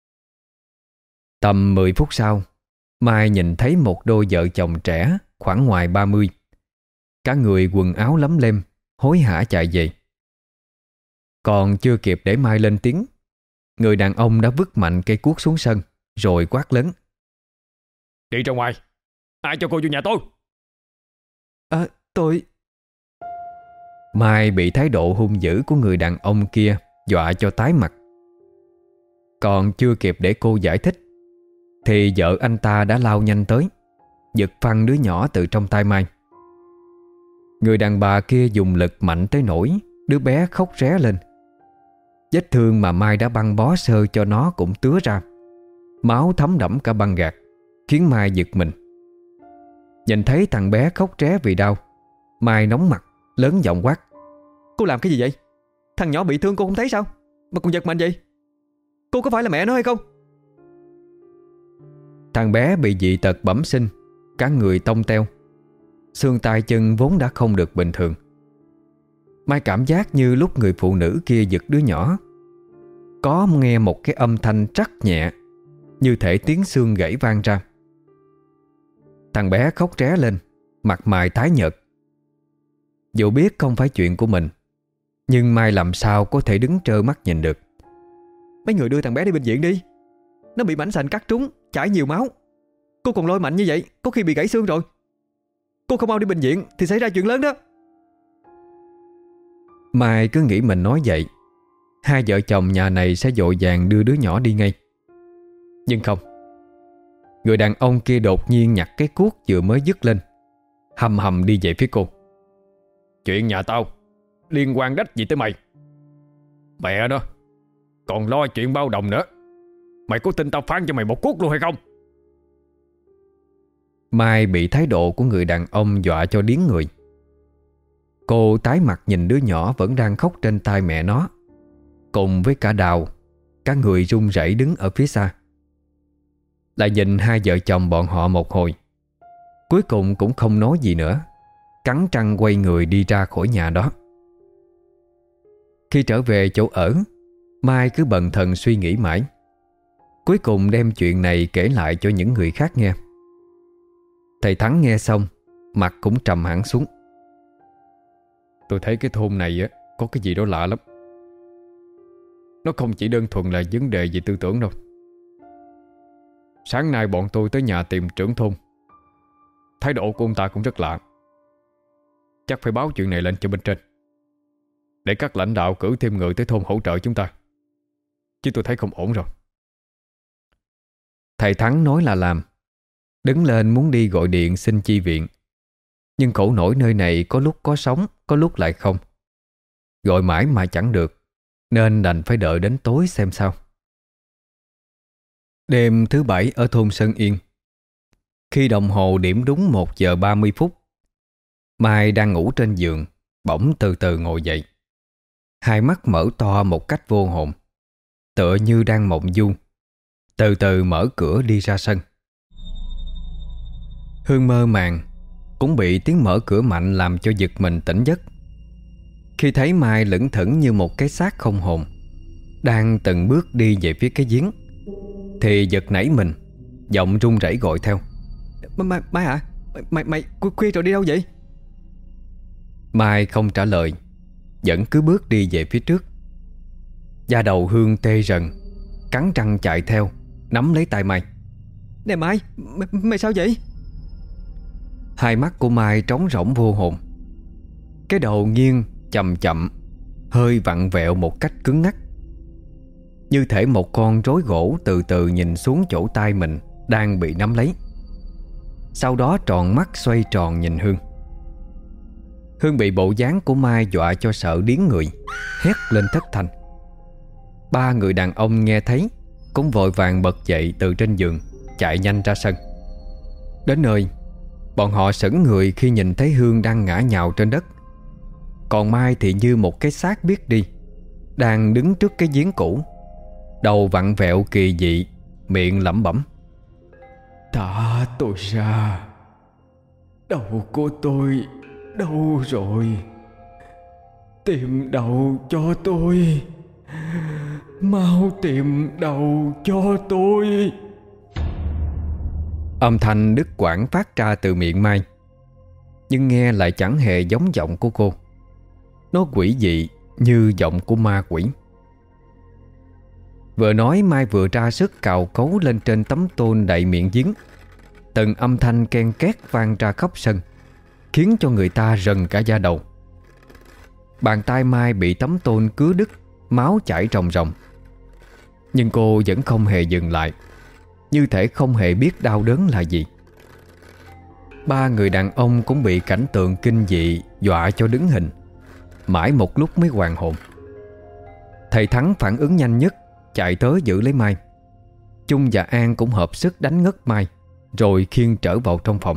Tầm 10 phút sau, Mai nhìn thấy một đôi vợ chồng trẻ khoảng ngoài 30, cả người quần áo lấm lem, hối hả chạy về. Còn chưa kịp để Mai lên tiếng, người đàn ông đã vứt mạnh cây cuốc xuống sân rồi quát lớn:
"Đi ra ngoài! Ai cho cô vô nhà tôi?"
Tôi... Mai bị thái độ hung dữ của người đàn ông kia dọa cho tái mặt. Còn chưa kịp để cô giải thích thì vợ anh ta đã lao nhanh tới, giật phăng đứa nhỏ từ trong tay Mai. Người đàn bà kia dùng lực mạnh tới nỗi đứa bé khóc ré lên. Vết thương mà Mai đã băng bó sơ cho nó cũng tứa ra, máu thấm đẫm cả băng gạc, khiến Mai giật mình. Nhìn thấy thằng bé khóc ré vì đau, Mai nóng mặt, lớn giọng quát: "Cô làm cái gì vậy? Thằng nhỏ bị thương cô không thấy sao mà còn giật mình vậy? Cô có phải là mẹ nó hay không?" Thằng bé bị dị tật bẩm sinh, cả người tông teo, xương tay chân vốn đã không được bình thường. Mai cảm giác như lúc người phụ nữ kia giật đứa nhỏ, có nghe một cái âm thanh trắc nhẹ, như thể tiếng xương gãy vang ra. Thằng bé khóc ré lên, mặt mày tái nhợt. Dù biết không phải chuyện của mình, nhưng Mai làm sao có thể đứng trơ mắt nhìn được. "Mấy người đưa thằng bé đi bệnh viện đi. Nó bị mảnh sành cắt trúng, chảy nhiều máu. Cô còn lôi mạnh như vậy, có khi bị gãy xương rồi. Cô không mau đi bệnh viện thì xảy ra chuyện lớn đó." Mai cứ nghĩ mình nói vậy, hai vợ chồng nhà này sẽ vội vàng đưa đứa nhỏ đi ngay. Nhưng không. Người đàn ông kia đột nhiên nhặt cái cuốc vừa mới dứt lên, hầm hầm đi về phía cô.
"Chuyện nhà tao liên quan đách gì tới mày? Mẹ nó, còn lo chuyện bao đồng nữa. Mày có tin tao phán cho mày một cuốc luôn hay không?"
Mai bị thái độ của người đàn ông dọa cho điếng người. Cô tái mặt nhìn đứa nhỏ vẫn đang khóc trên tay mẹ nó, cùng với cả Đào, cả người run rẩy đứng ở phía xa. Lại nhìn hai vợ chồng bọn họ một hồi, cuối cùng cũng không nói gì nữa, cắn răng quay người đi ra khỏi nhà đó. Khi trở về chỗ ở, Mai cứ bần thần suy nghĩ mãi, cuối cùng đem chuyện này kể lại cho những người khác nghe. Thầy Thắng nghe xong, mặt cũng trầm hẳn xuống.
Tôi thấy cái thôn này á có cái gì đó lạ lắm. Nó không chỉ đơn thuần là vấn đề về tư tưởng đâu. Sáng nay bọn tôi tới nhà tìm trưởng thôn. Thái độ của ông ta cũng rất lạ. Chắc phải báo chuyện này lên cho bên trên, để các lãnh đạo cử thêm người tới thôn hỗ trợ chúng ta. Chứ tôi thấy không ổn rồi.
Thầy Thắng nói là làm, đứng lên muốn đi gọi điện xin chi viện. Nhưng khổ nổi nơi này có lúc có sóng, có lúc lại không. Gọi mãi mà chẳng được, nên đành phải đợi đến tối xem sao. Đêm thứ bảy ở thôn Sơn Yên, khi đồng hồ điểm đúng 1 giờ 30 phút, Mai đang ngủ trên giường bỗng từ từ ngồi dậy. Hai mắt mở to một cách vô hồn, tựa như đang mộng du. Từ từ mở cửa đi ra sân. Hương mơ màng, cũng bị tiếng mở cửa mạnh làm cho giật mình tỉnh giấc. Khi thấy Mai lững thững như một cái xác không hồn, đang từng bước đi về phía cái giếng, thì giật nảy mình, giọng run rẩy gọi theo: Mai hả? Mày khuya rồi đi đâu vậy? Mai không trả lời, vẫn cứ bước đi về phía trước. Da đầu Hương tê rần, cắn răng chạy theo, nắm lấy tay Mai. Nè Mai, mày sao vậy? Hai mắt của Mai trống rỗng vô hồn. Cái đầu nghiêng chậm chậm, hơi vặn vẹo một cách cứng ngắc, như thể một con rối gỗ từ từ nhìn xuống chỗ tay mình đang bị nắm lấy. Sau đó tròn mắt xoay tròn nhìn Hương. Hương bị bộ dáng của Mai dọa cho sợ điếng người, hét lên thất thanh. Ba người đàn ông nghe thấy cũng vội vàng bật dậy từ trên giường, chạy nhanh ra sân. Đến nơi, bọn họ sững người khi nhìn thấy Hương đang ngã nhào trên đất. Còn Mai thì như một cái xác biết đi, đang đứng trước cái giếng cũ, đầu vặn vẹo kỳ dị, miệng lẩm bẩm:
Thả tôi ra. Đầu của tôi đâu rồi? Tìm đầu cho tôi. Mau tìm đầu cho tôi.
Âm thanh đứt quãng phát ra từ miệng Mai, nhưng nghe lại chẳng hề giống giọng của cô. Nó quỷ dị như giọng của ma quỷ. Vừa nói Mai vừa ra sức cào cấu lên trên tấm tôn đậy miệng giếng. Từng âm thanh ken két vang ra khắp sân, khiến cho người ta rần cả da đầu. Bàn tay Mai bị tấm tôn cứa đứt, máu chảy ròng ròng. Nhưng cô vẫn không hề dừng lại, như thể không hề biết đau đớn là gì. Ba người đàn ông cũng bị cảnh tượng kinh dị dọa cho đứng hình, mãi một lúc mới hoàn hồn. Thầy Thắng phản ứng nhanh nhất, chạy tới giữ lấy Mai. Trung và An cũng hợp sức đánh ngất Mai, rồi khiêng trở vào trong phòng.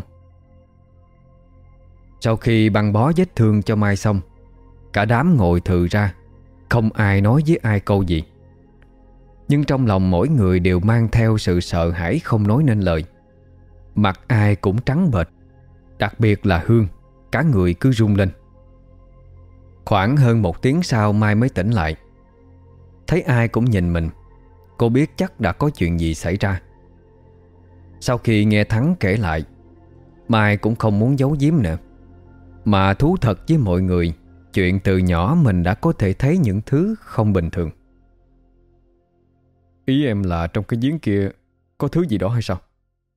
Sau khi băng bó vết thương cho Mai xong, cả đám ngồi thừ ra, không ai nói với ai câu gì. Nhưng trong lòng mỗi người đều mang theo sự sợ hãi không nói nên lời. Mặt ai cũng trắng bệch, đặc biệt là Hương, cả người cứ run lên. Khoảng hơn 1 tiếng sau Mai mới tỉnh lại. Thấy ai cũng nhìn mình, cô biết chắc đã có chuyện gì xảy ra. Sau khi nghe Thắng kể lại, Mai cũng không muốn giấu giếm nữa, mà thú thật với mọi người chuyện từ nhỏ mình đã có thể thấy những thứ không bình thường.
Ý em là trong cái giếng kia có thứ gì đó hay sao?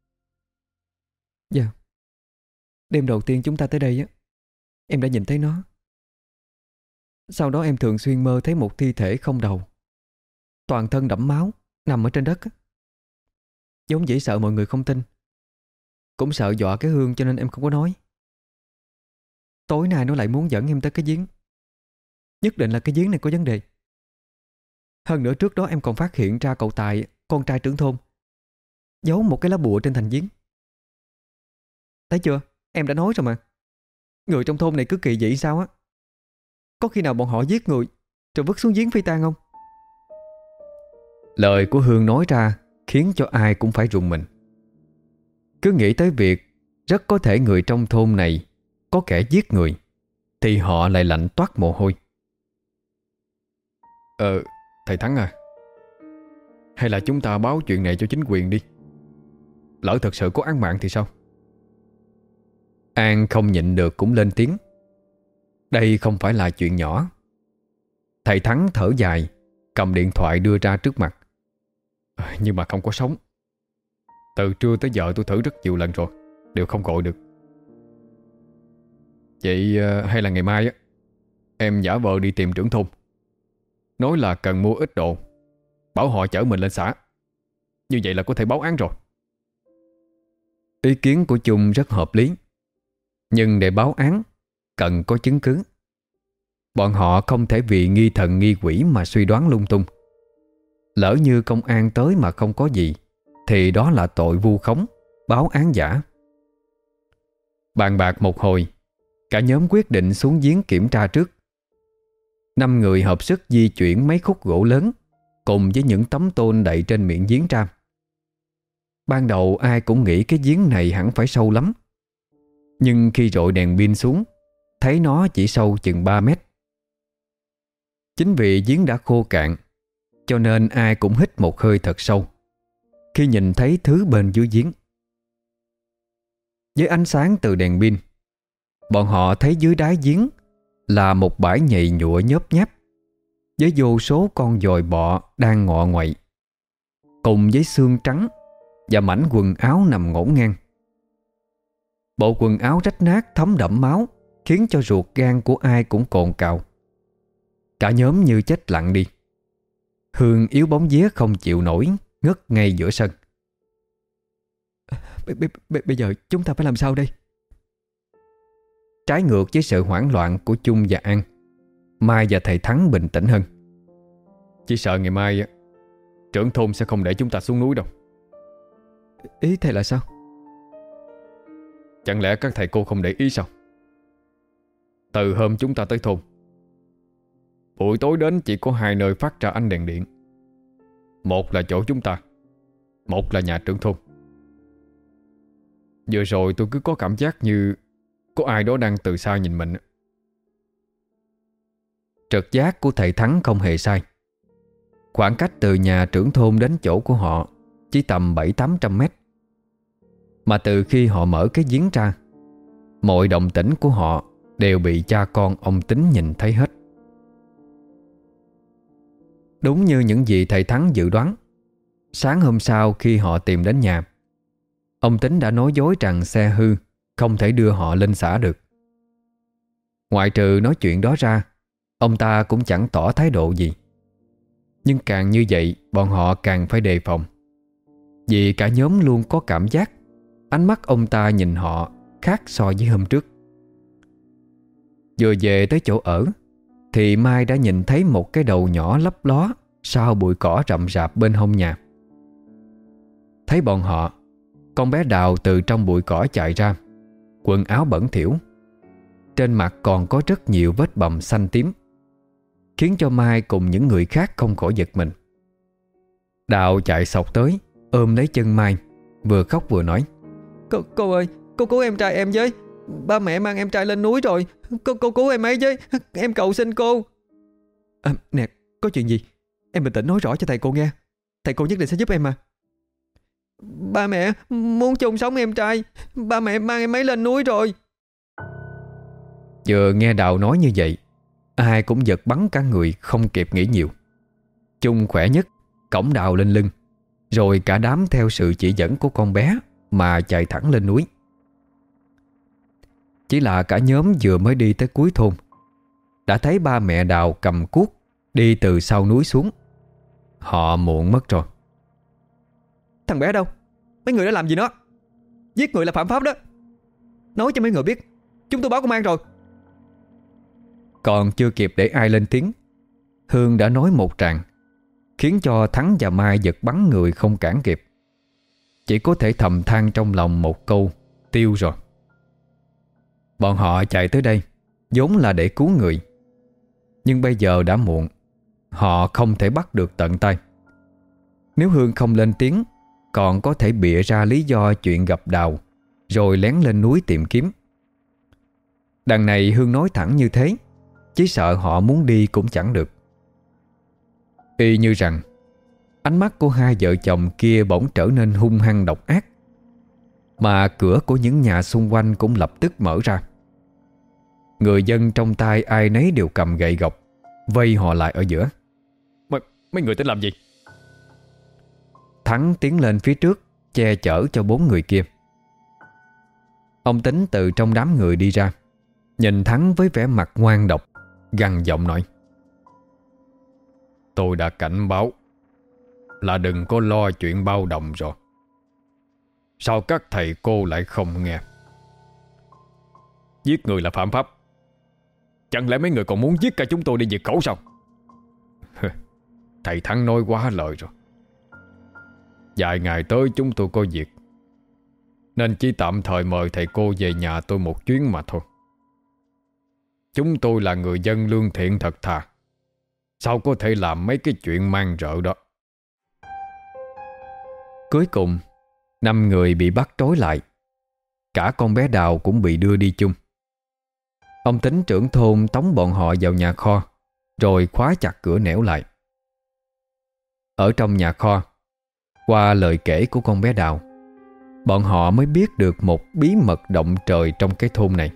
Dạ. Đêm đầu tiên chúng ta tới đây á, em đã nhìn thấy nó. Sau đó em thường xuyên mơ thấy một thi thể không đầu, toàn thân đẫm máu, nằm ở trên đất á. Giống dĩ sợ mọi người không tin, cũng sợ dọa cái Hương cho nên em không có nói. Tối nay nó lại muốn dẫn em tới cái giếng. Nhất định là cái giếng này có vấn đề. Hơn nữa trước đó em còn phát hiện ra cậu Tài, con trai trưởng thôn, giấu một cái lá bùa trên thành giếng. Thấy chưa, em đã nói rồi mà. Người trong thôn này cứ kỳ dị sao á. Có khi nào bọn họ giết người rồi vứt xuống giếng phi tang không?
Lời của Hương nói ra khiến cho ai cũng phải rùng mình. Cứ nghĩ tới việc rất có thể người trong thôn này có kẻ giết người, thì họ lại lạnh toát mồ hôi.
Thầy Thắng à, hay là chúng ta báo chuyện này cho chính quyền đi. Lỡ thật sự có án mạng thì sao?
An không nhịn được cũng lên tiếng. Đây không phải là chuyện nhỏ. Thầy Thắng thở dài, cầm điện thoại đưa ra trước mặt.
Nhưng mà không có sóng. Từ trưa tới giờ tôi thử rất nhiều lần rồi, đều không gọi được. Vậy hay là ngày mai á, em giả vờ đi tìm trưởng thôn, nói là cần mua ít đồ, bảo họ chở mình lên xã. Như vậy là có thể báo án rồi.
Ý kiến của Chung rất hợp lý. Nhưng để báo án cần có chứng cứ. Bọn họ không thể vì nghi thần nghi quỷ mà suy đoán lung tung. Lỡ như công an tới mà không có gì thì đó là tội vu khống, báo án giả. Bàn bạc một hồi, cả nhóm quyết định xuống giếng kiểm tra trước. 5 người hợp sức di chuyển mấy khúc gỗ lớn cùng với những tấm tôn đậy trên miệng giếng ra. Ban đầu ai cũng nghĩ cái giếng này hẳn phải sâu lắm. Nhưng khi rọi đèn pin xuống, thấy nó chỉ sâu chừng 3 mét. Chính vì giếng đã khô cạn, cho nên ai cũng hít một hơi thật sâu khi nhìn thấy thứ bên dưới giếng. Với ánh sáng từ đèn pin, bọn họ thấy dưới đáy giếng là một bãi nhầy nhụa nhớp nháp, với vô số con dòi bọ đang ngọ nguậy, cùng với xương trắng và mảnh quần áo nằm ngổn ngang. Bộ quần áo rách nát thấm đẫm máu khiến cho ruột gan của ai cũng cồn cào. Cả nhóm như chết lặng đi. Hương yếu bóng vía không chịu nổi, ngất ngay giữa sân.
Bây giờ chúng ta phải làm sao đây?
Trái ngược với sự hoảng loạn của Chung và An, Mai và thầy Thắng bình tĩnh hơn.
Chỉ sợ ngày mai trưởng thôn sẽ không để chúng ta xuống núi đâu.
Ý thầy là sao?
Chẳng lẽ các thầy cô không để ý sao? Từ hôm chúng ta tới thôn, buổi tối đến chỉ có 2 nơi phát ra ánh đèn điện. Một là chỗ chúng ta, một là nhà trưởng thôn. Vừa rồi tôi cứ có cảm giác như có ai đó đang từ xa nhìn mình.
Trực giác của thầy Thắng không hề sai. Khoảng cách từ nhà trưởng thôn đến chỗ của họ chỉ tầm 700-800 mét. Mà từ khi họ mở cái giếng ra, mọi động tĩnh của họ đều bị cha con ông Tính nhìn thấy hết. Đúng như những gì thầy Thắng dự đoán, sáng hôm sau khi họ tìm đến nhà, ông Tính đã nói dối rằng xe hư, không thể đưa họ lên xã được. Ngoại trừ nói chuyện đó ra, ông ta cũng chẳng tỏ thái độ gì. Nhưng càng như vậy, bọn họ càng phải đề phòng. Vì cả nhóm luôn có cảm giác ánh mắt ông ta nhìn họ khác so với hôm trước. Vừa về tới chỗ ở thì Mai đã nhìn thấy một cái đầu nhỏ lấp ló sau bụi cỏ rậm rạp bên hông nhà. Thấy bọn họ, con bé Đào từ trong bụi cỏ chạy ra, quần áo bẩn thỉu, trên mặt còn có rất nhiều vết bầm xanh tím, khiến cho Mai cùng những người khác không khỏi giật mình. Đào chạy xộc tới, ôm lấy chân Mai, vừa khóc vừa nói:
Cô ơi, cô cứu em trai em với. Ba mẹ mang em trai lên núi rồi. Cô cứu em ấy với. Em cầu xin cô. Nè, có chuyện gì? Em bình tĩnh nói rõ cho thầy cô nghe. Thầy cô nhất định sẽ giúp em mà. Ba mẹ muốn chung sống em trai. Ba mẹ mang em ấy lên núi rồi.
Vừa nghe Đào nói như vậy, ai cũng giật bắn cả người, không kịp nghĩ nhiều. Chung khỏe nhất cõng Đào lên lưng, rồi cả đám theo sự chỉ dẫn của con bé mà chạy thẳng lên núi. Chỉ là cả nhóm vừa mới đi tới cuối thôn, đã thấy ba mẹ Đào cầm cuốc đi từ sau núi xuống. Họ muộn mất rồi.
Thằng bé đâu? Mấy người đã làm gì nó? Giết người là phạm pháp đó. Nói cho mấy người biết, chúng tôi báo công an rồi.
Còn chưa kịp để ai lên tiếng, Hương đã nói một tràng, khiến cho Thắng và Mai giật bắn người không cản kịp. Chỉ có thể thầm than trong lòng một câu: tiêu rồi. Bọn họ chạy tới đây vốn là để cứu người, nhưng bây giờ đã muộn. Họ không thể bắt được tận tay. Nếu Hương không lên tiếng, còn có thể bịa ra lý do chuyện gặp Đào, rồi lén lên núi tìm kiếm. Đằng này Hương nói thẳng như thế, chỉ sợ họ muốn đi cũng chẳng được. Y như rằng ánh mắt của hai vợ chồng kia bỗng trở nên hung hăng độc ác. mà cửa của những nhà xung quanh cũng lập tức mở ra. Người dân trong tay ai nấy đều cầm gậy gộc, vây họ lại ở giữa.
Mấy người tính làm gì?
Thắng tiến lên phía trước, che chở cho 4 người kia. Ông Tính từ trong đám người đi ra, nhìn Thắng với vẻ mặt ngoan độc, gằn giọng nói:
Tôi đã cảnh báo là đừng có lo chuyện bao đồng rồi. Sao các thầy cô lại không nghe? Giết người là phạm pháp. Chẳng lẽ mấy người còn muốn giết cả chúng tôi đi diệt khẩu sao? Thầy Thắng nói quá lời rồi. Vài ngày tới chúng tôi có việc, nên chỉ tạm thời mời thầy cô về nhà tôi một chuyến mà thôi. Chúng tôi là người dân lương thiện thật thà, sao có thể làm mấy cái chuyện mang rợ đó.
Cuối cùng 5 người bị bắt trói lại. Cả con bé Đào cũng bị đưa đi chung. Ông Tính trưởng thôn tống bọn họ vào nhà kho, rồi khóa chặt cửa nẻo lại. Ở trong nhà kho, qua lời kể của con bé Đào, bọn họ mới biết được một bí mật động trời trong cái thôn này.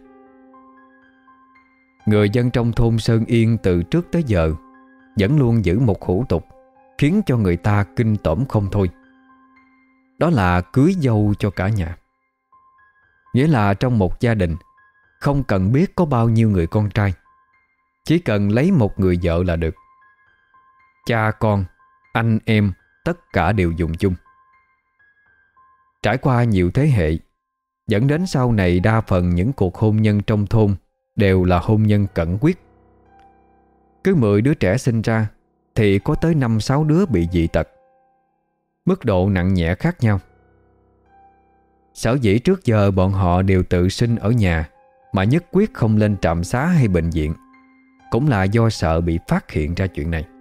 Người dân trong thôn Sơn Yên từ trước tới giờ vẫn luôn giữ một hủ tục khiến cho người ta kinh tởm không thôi. Đó là cưới dâu cho cả nhà. Nghĩa là trong một gia đình không cần biết có bao nhiêu người con trai, chỉ cần lấy một người vợ là được. Cha con, anh em, tất cả đều dùng chung. Trải qua nhiều thế hệ, dẫn đến sau này đa phần những cuộc hôn nhân trong thôn đều là hôn nhân cận huyết. Cứ 10 đứa trẻ sinh ra thì có tới 5-6 đứa bị dị tật. Mức độ nặng nhẹ khác nhau. Sở dĩ trước giờ bọn họ đều tự sinh ở nhà mà nhất quyết không lên trạm xá hay bệnh viện, cũng là do sợ bị phát hiện ra chuyện này.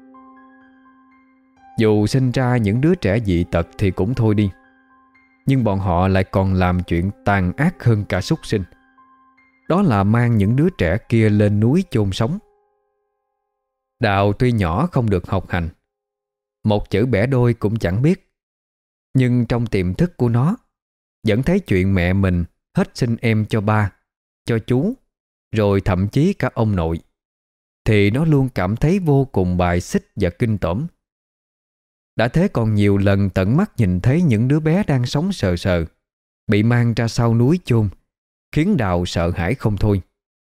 Dù sinh ra những đứa trẻ dị tật thì cũng thôi đi, nhưng bọn họ lại còn làm chuyện tàn ác hơn cả súc sinh. Đó là mang những đứa trẻ kia lên núi chôn sống. Đào tuy nhỏ không được học hành, một chữ bẻ đôi cũng chẳng biết, nhưng trong tiềm thức của nó vẫn thấy chuyện mẹ mình hết sinh em cho ba, cho chú, rồi thậm chí cả ông nội, thì nó luôn cảm thấy vô cùng bài xích và kinh tởm. Đã thế còn nhiều lần tận mắt nhìn thấy những đứa bé đang sống sờ sờ bị mang ra sau núi chôn, khiến Đào sợ hãi không thôi.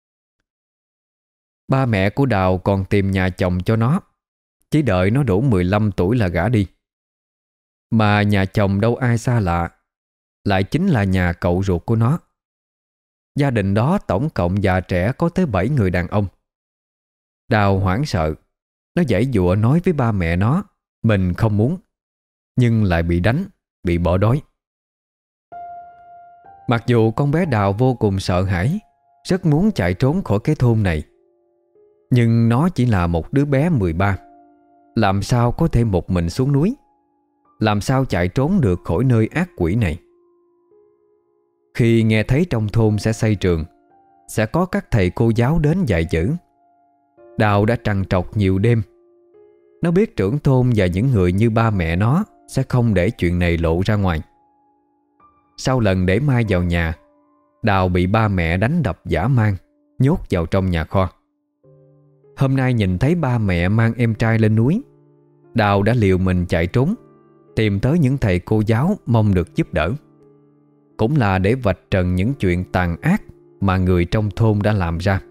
Ba mẹ của Đào còn tìm nhà chồng cho nó, chỉ đợi nó đủ 15 tuổi là gả đi. Mà nhà chồng đâu ai xa lạ, lại chính là nhà cậu ruột của nó. Gia đình đó tổng cộng già trẻ có tới 7 người đàn ông. Đào hoảng sợ, nó giãy giụa nói với ba mẹ nó mình không muốn, nhưng lại bị đánh, bị bỏ đói. Mặc dù con bé Đào vô cùng sợ hãi, rất muốn chạy trốn khỏi cái thôn này, nhưng nó chỉ là một đứa bé 13, làm sao có thể một mình xuống núi, làm sao chạy trốn được khỏi nơi ác quỷ này. Khi nghe thấy trong thôn sẽ xây trường, sẽ có các thầy cô giáo đến dạy dỗ, Đào đã trằn trọc nhiều đêm. Nó biết trưởng thôn và những người như ba mẹ nó sẽ không để chuyện này lộ ra ngoài. Sau lần để Mai vào nhà, Đào bị ba mẹ đánh đập dã man, nhốt vào trong nhà kho. Hôm nay nhìn thấy ba mẹ mang em trai lên núi, Đào đã liều mình chạy trốn, tìm tới những thầy cô giáo mong được giúp đỡ. Cũng là để vạch trần những chuyện tàn ác mà người trong thôn đã làm ra.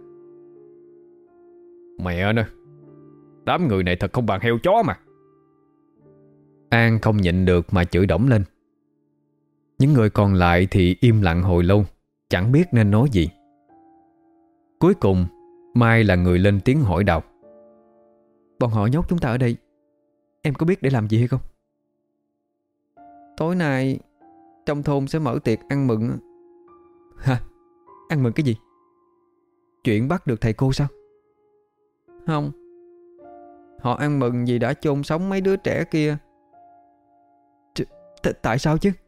Mẹ nó, đám người này thật không bằng heo chó mà.
An không nhịn được mà chửi đổng lên. Những người còn lại thì im lặng hồi lâu, chẳng biết nên nói gì. Cuối cùng Mai là người lên tiếng hỏi Đào:
Bọn họ nhốt chúng ta ở đây, em có biết để làm gì hay không? Tối nay trong thôn sẽ mở tiệc ăn mừng. Hả? Ăn mừng cái gì? Chuyện bắt được thầy cô sao? Không, họ ăn mừng vì đã chôn sống mấy đứa trẻ kia. Tại sao chứ?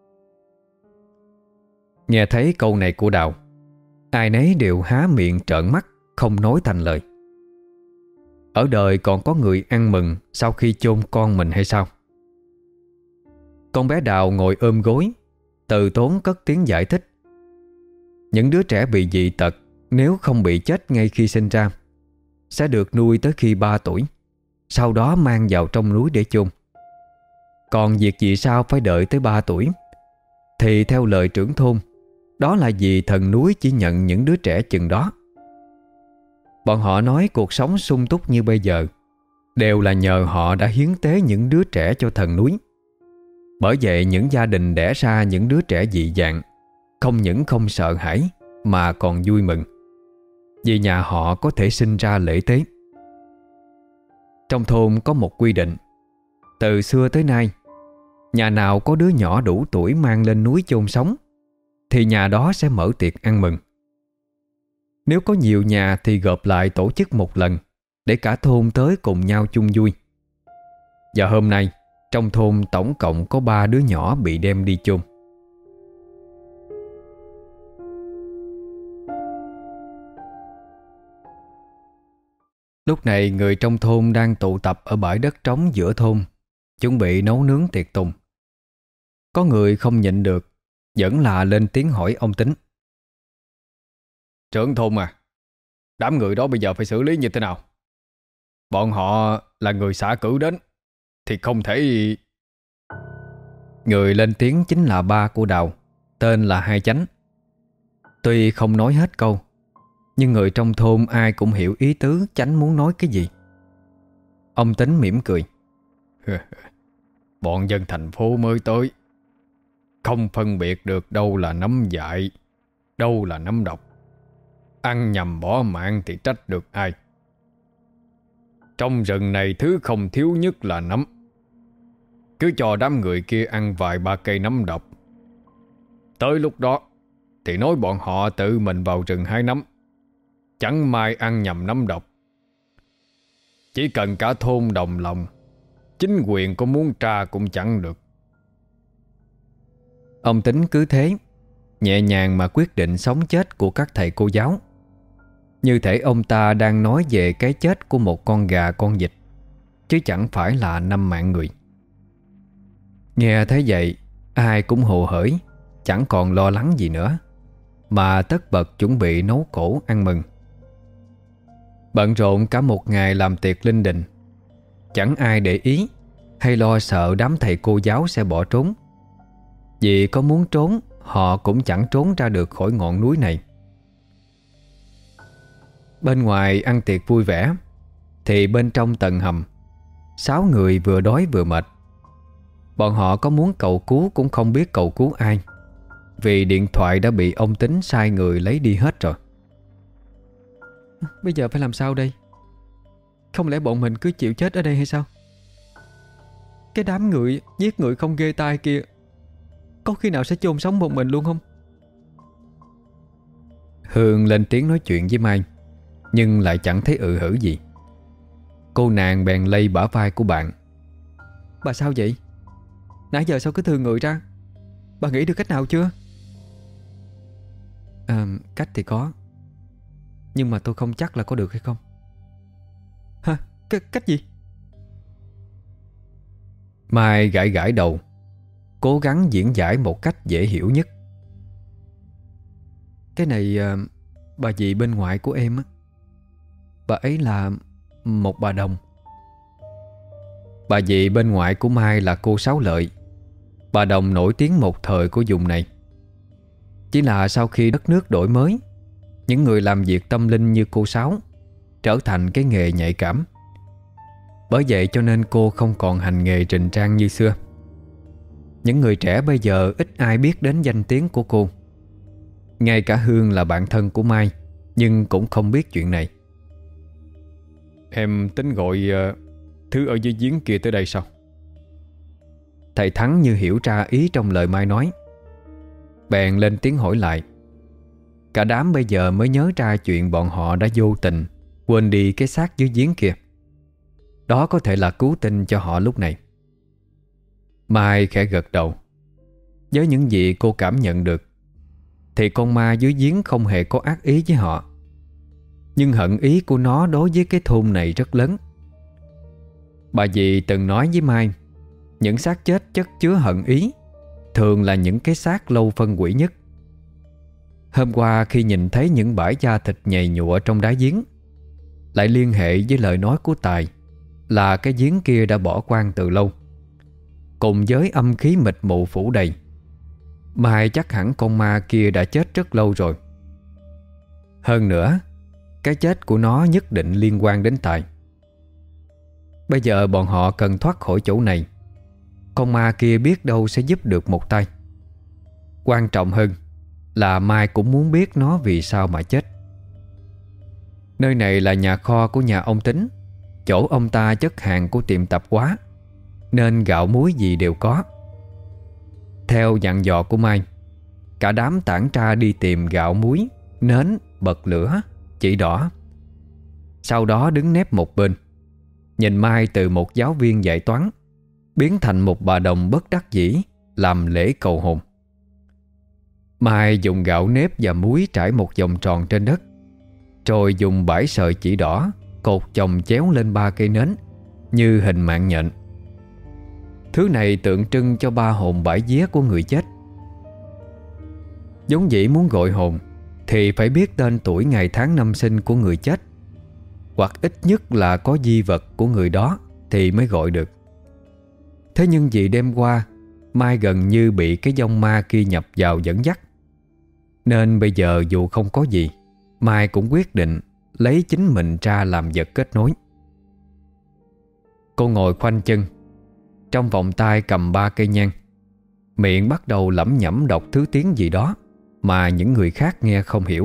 Nghe thấy câu này của Đào, ai nấy đều há miệng trợn mắt, không nói thành lời. Ở đời còn có người ăn mừng sau khi chôn con mình hay sao? Con bé Đào ngồi ôm gối, Từ Tốn cất tiếng giải thích. Những đứa trẻ bị dị tật, nếu không bị chết ngay khi sinh ra, sẽ được nuôi tới khi 3 tuổi, sau đó mang vào trong núi để chôn. Còn việc gì sao phải đợi tới 3 tuổi, thì theo lời trưởng thôn, đó là vì thần núi chỉ nhận những đứa trẻ chừng đó. Bọn họ nói cuộc sống sung túc như bây giờ đều là nhờ họ đã hiến tế những đứa trẻ cho thần núi. Bởi vậy những gia đình đẻ ra những đứa trẻ dị dạng không những không sợ hãi mà còn vui mừng, vì nhà họ có thể sinh ra lễ tế. Trong thôn có một quy định: từ xưa tới nay, nhà nào có đứa nhỏ đủ tuổi mang lên núi chôn sống thì nhà đó sẽ mở tiệc ăn mừng. Nếu có nhiều nhà thì gộp lại tổ chức một lần để cả thôn tới cùng nhau chung vui. Và hôm nay trong thôn tổng cộng có 3 đứa nhỏ bị đem đi chôn. Lúc này người trong thôn đang tụ tập ở bãi đất trống giữa thôn, chuẩn bị nấu nướng tiệc tùng. Có người không nhịn được, vẫn là lên tiếng hỏi ông Tính:
Trưởng thôn à, đám người đó bây giờ phải xử lý như thế nào? Bọn họ là người xã cử đến thì không thể...
Người lên tiếng chính là ba của Đào, tên là Hai Chánh. Tuy không nói hết câu, nhưng người trong thôn ai cũng hiểu ý tứ Chánh muốn nói cái gì. Ông Tính mỉm cười.
Bọn dân thành phố mới tới, không phân biệt được đâu là nấm dại, đâu là nấm độc. Ăn nhầm bỏ mạng thì trách được ai? Trong rừng này thứ không thiếu nhất là nấm. Cứ cho đám người kia ăn vài ba cây nấm độc, tới lúc đó thì nói bọn họ tự mình vào rừng hái nấm, chẳng may ăn nhầm nấm độc. Chỉ cần cả thôn đồng lòng, chính quyền có muốn tra cũng chẳng được.
Ông Tính cứ thế, nhẹ nhàng mà quyết định sống chết của các thầy cô giáo, như thể ông ta đang nói về cái chết của một con gà con vịt, chứ chẳng phải là 5 mạng người. Nghe thấy vậy, ai cũng hồ hởi, chẳng còn lo lắng gì nữa, mà tất bật chuẩn bị nấu cỗ ăn mừng. Bận rộn cả một ngày làm tiệc linh đình, chẳng ai để ý hay lo sợ đám thầy cô giáo sẽ bỏ trốn. Vì có muốn trốn, họ cũng chẳng trốn ra được khỏi ngọn núi này. Bên ngoài ăn tiệc vui vẻ, thì bên trong tầng hầm, 6 người vừa đói vừa mệt. Bọn họ có muốn cầu cứu cũng không biết cầu cứu ai, vì điện thoại đã bị ông Tính sai người lấy đi hết rồi.
Bây giờ phải làm sao đây? Không lẽ bọn mình cứ chịu chết ở đây hay sao? Cái đám người giết người không ghê tai kia có khi nào sẽ chôn sống một mình luôn không?
Hương lên tiếng nói chuyện với Mai, nhưng lại chẳng thấy hử gì. Cô nàng bèn lay bả vai của bạn.
Bà sao vậy? Nãy giờ sao cứ thương người ra? Bà nghĩ được cách nào chưa?
Cách thì có, nhưng mà tôi không chắc là có được hay không.
Hả? Cách gì?
Mai gãi gãi đầu, cố gắng diễn giải một cách dễ hiểu nhất.
Cái này bà dì bên ngoại của em á, bà ấy là một bà Đồng.
Bà dì bên ngoại của Mai là cô Sáu Lợi, bà Đồng nổi tiếng một thời của vùng này. Chỉ là sau khi đất nước đổi mới, những người làm việc tâm linh như cô Sáu trở thành cái nghề nhạy cảm. Bởi vậy cho nên cô không còn hành nghề trình trang như xưa. Những người trẻ bây giờ ít ai biết đến danh tiếng của cô. Ngay cả Hương là bạn thân của Mai, nhưng cũng không biết chuyện này.
Em tính gọi thứ ở dưới giếng kia tới đây sao?
Thầy Thắng như hiểu ra ý trong lời Mai nói, bèn lên tiếng hỏi lại. Cả đám bây giờ mới nhớ ra chuyện bọn họ đã vô tình quên đi cái xác dưới giếng kia. Đó có thể là cứu tinh cho họ lúc này. Mai khẽ gật đầu. Với những gì cô cảm nhận được thì con ma dưới giếng không hề có ác ý với họ, nhưng hận ý của nó đối với cái thôn này rất lớn. Bà dì từng nói với Mai, những xác chết chất chứa hận ý, thường là những cái xác lâu phân hủy nhất. Hôm qua khi nhìn thấy những bãi da thịt nhầy nhụa trong đá giếng, lại liên hệ với lời nói của Tài là cái giếng kia đã bỏ hoang từ lâu, cùng với âm khí mịt mù phủ đầy, Mai chắc hẳn con ma kia đã chết rất lâu rồi. Hơn nữa, cái chết của nó nhất định liên quan đến Tài. Bây giờ bọn họ cần thoát khỏi chỗ này. Con ma kia biết đâu sẽ giúp được một tay. Quan trọng hơn là Mai cũng muốn biết nó vì sao mà chết. Nơi này là nhà kho của nhà ông Tính, chỗ ông ta chất hàng của tiệm tạp hóa, nên gạo muối gì đều có. Theo dặn dò của Mai, cả đám tản ra đi tìm gạo muối, nến, bật lửa, chỉ đỏ. Sau đó đứng nép một bên, nhìn Mai từ một giáo viên dạy toán biến thành một bà đồng bất đắc dĩ làm lễ cầu hồn. Mai dùng gạo nếp và muối trải một vòng tròn trên đất, rồi dùng bãi sợi chỉ đỏ cột chồng chéo lên 3 cây nến như hình mạng nhện. Thứ này tượng trưng cho 3 hồn bãi vía của người chết. Vốn dĩ muốn gọi hồn thì phải biết tên tuổi ngày tháng năm sinh của người chết, hoặc ít nhất là có di vật của người đó thì mới gọi được. Thế nhưng vì đêm qua Mai gần như bị cái vong ma kia nhập vào dẫn dắt, nên bây giờ dù không có gì, Mai cũng quyết định lấy chính mình ra làm vật kết nối. Cô ngồi khoanh chân, trong vòng tay cầm 3 cây nhang, miệng bắt đầu lẩm nhẩm đọc thứ tiếng gì đó mà những người khác nghe không hiểu.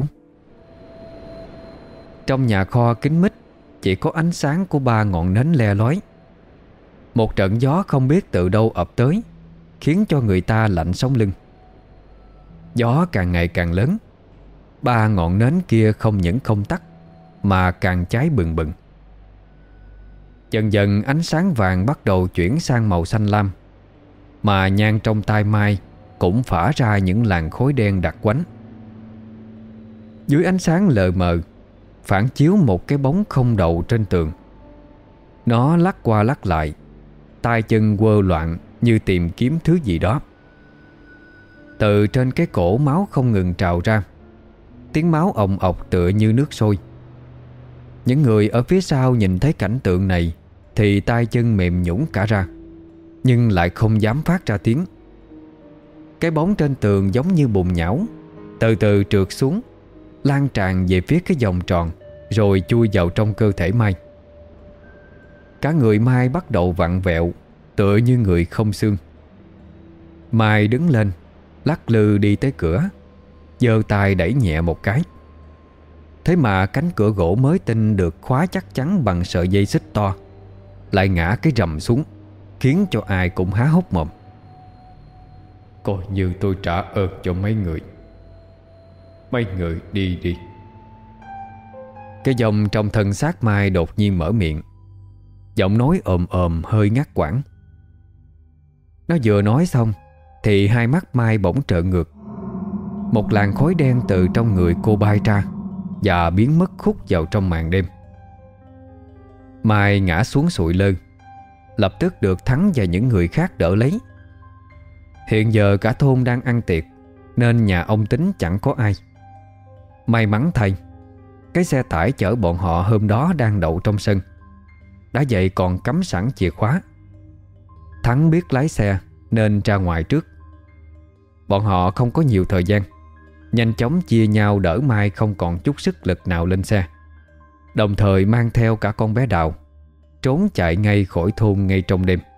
Trong nhà kho kín mít chỉ có ánh sáng của 3 ngọn nến le lói. Một trận gió không biết từ đâu ập tới, khiến cho người ta lạnh sống lưng. Gió càng ngày càng lớn, 3 ngọn nến kia không những không tắt mà càng cháy bừng bừng. Dần dần ánh sáng vàng bắt đầu chuyển sang màu xanh lam, mà nhang trong tay Mai cũng phả ra những làn khói đen đặc quánh. Dưới ánh sáng lờ mờ phản chiếu một cái bóng không đầu trên tường. Nó lắc qua lắc lại, tay chân quơ loạn như tìm kiếm thứ gì đó. Từ trên cái cổ máu không ngừng trào ra, tiếng máu ồng ọc tựa như nước sôi. Những người ở phía sau nhìn thấy cảnh tượng này thì tay chân mềm nhũn cả ra, nhưng lại không dám phát ra tiếng. Cái bóng trên tường giống như bùn nhão, từ từ trượt xuống, lan tràn về phía cái vòng tròn, rồi chui vào trong cơ thể Mai. Cả người Mai bắt đầu vặn vẹo, tựa như người không xương. Mai đứng lên, lắc lư đi tới cửa, giơ tay đẩy nhẹ một cái. Thế mà cánh cửa gỗ mới tinh được khóa chắc chắn bằng sợi dây xích to lại ngã cái rầm xuống, khiến cho ai cũng há hốc mồm. Coi như tôi trả ơn cho mấy người. Mấy người đi đi. Cái dòng trong thân xác Mai đột nhiên mở miệng, giọng nói ồm ồm hơi ngắt quãng. Nó vừa nói xong thì hai mắt Mai bỗng trợn ngược. Một làn khói đen từ trong người cô bay ra và biến mất khúc vào trong màn đêm. Mai ngã xuống sụi lơ, lập tức được Thắng và những người khác đỡ lấy. Hiện giờ cả thôn đang ăn tiệc, nên nhà ông Tính chẳng có ai. May mắn thay, cái xe tải chở bọn họ hôm đó đang đậu trong sân, đã vậy còn cắm sẵn chìa khóa. Thắng biết lái xe nên ra ngoài trước. Bọn họ không có nhiều thời gian, nhanh chóng chia nhau đỡ Mai không còn chút sức lực nào lên xe, đồng thời mang theo cả con bé Đào, trốn chạy ngay khỏi thôn ngay trong đêm.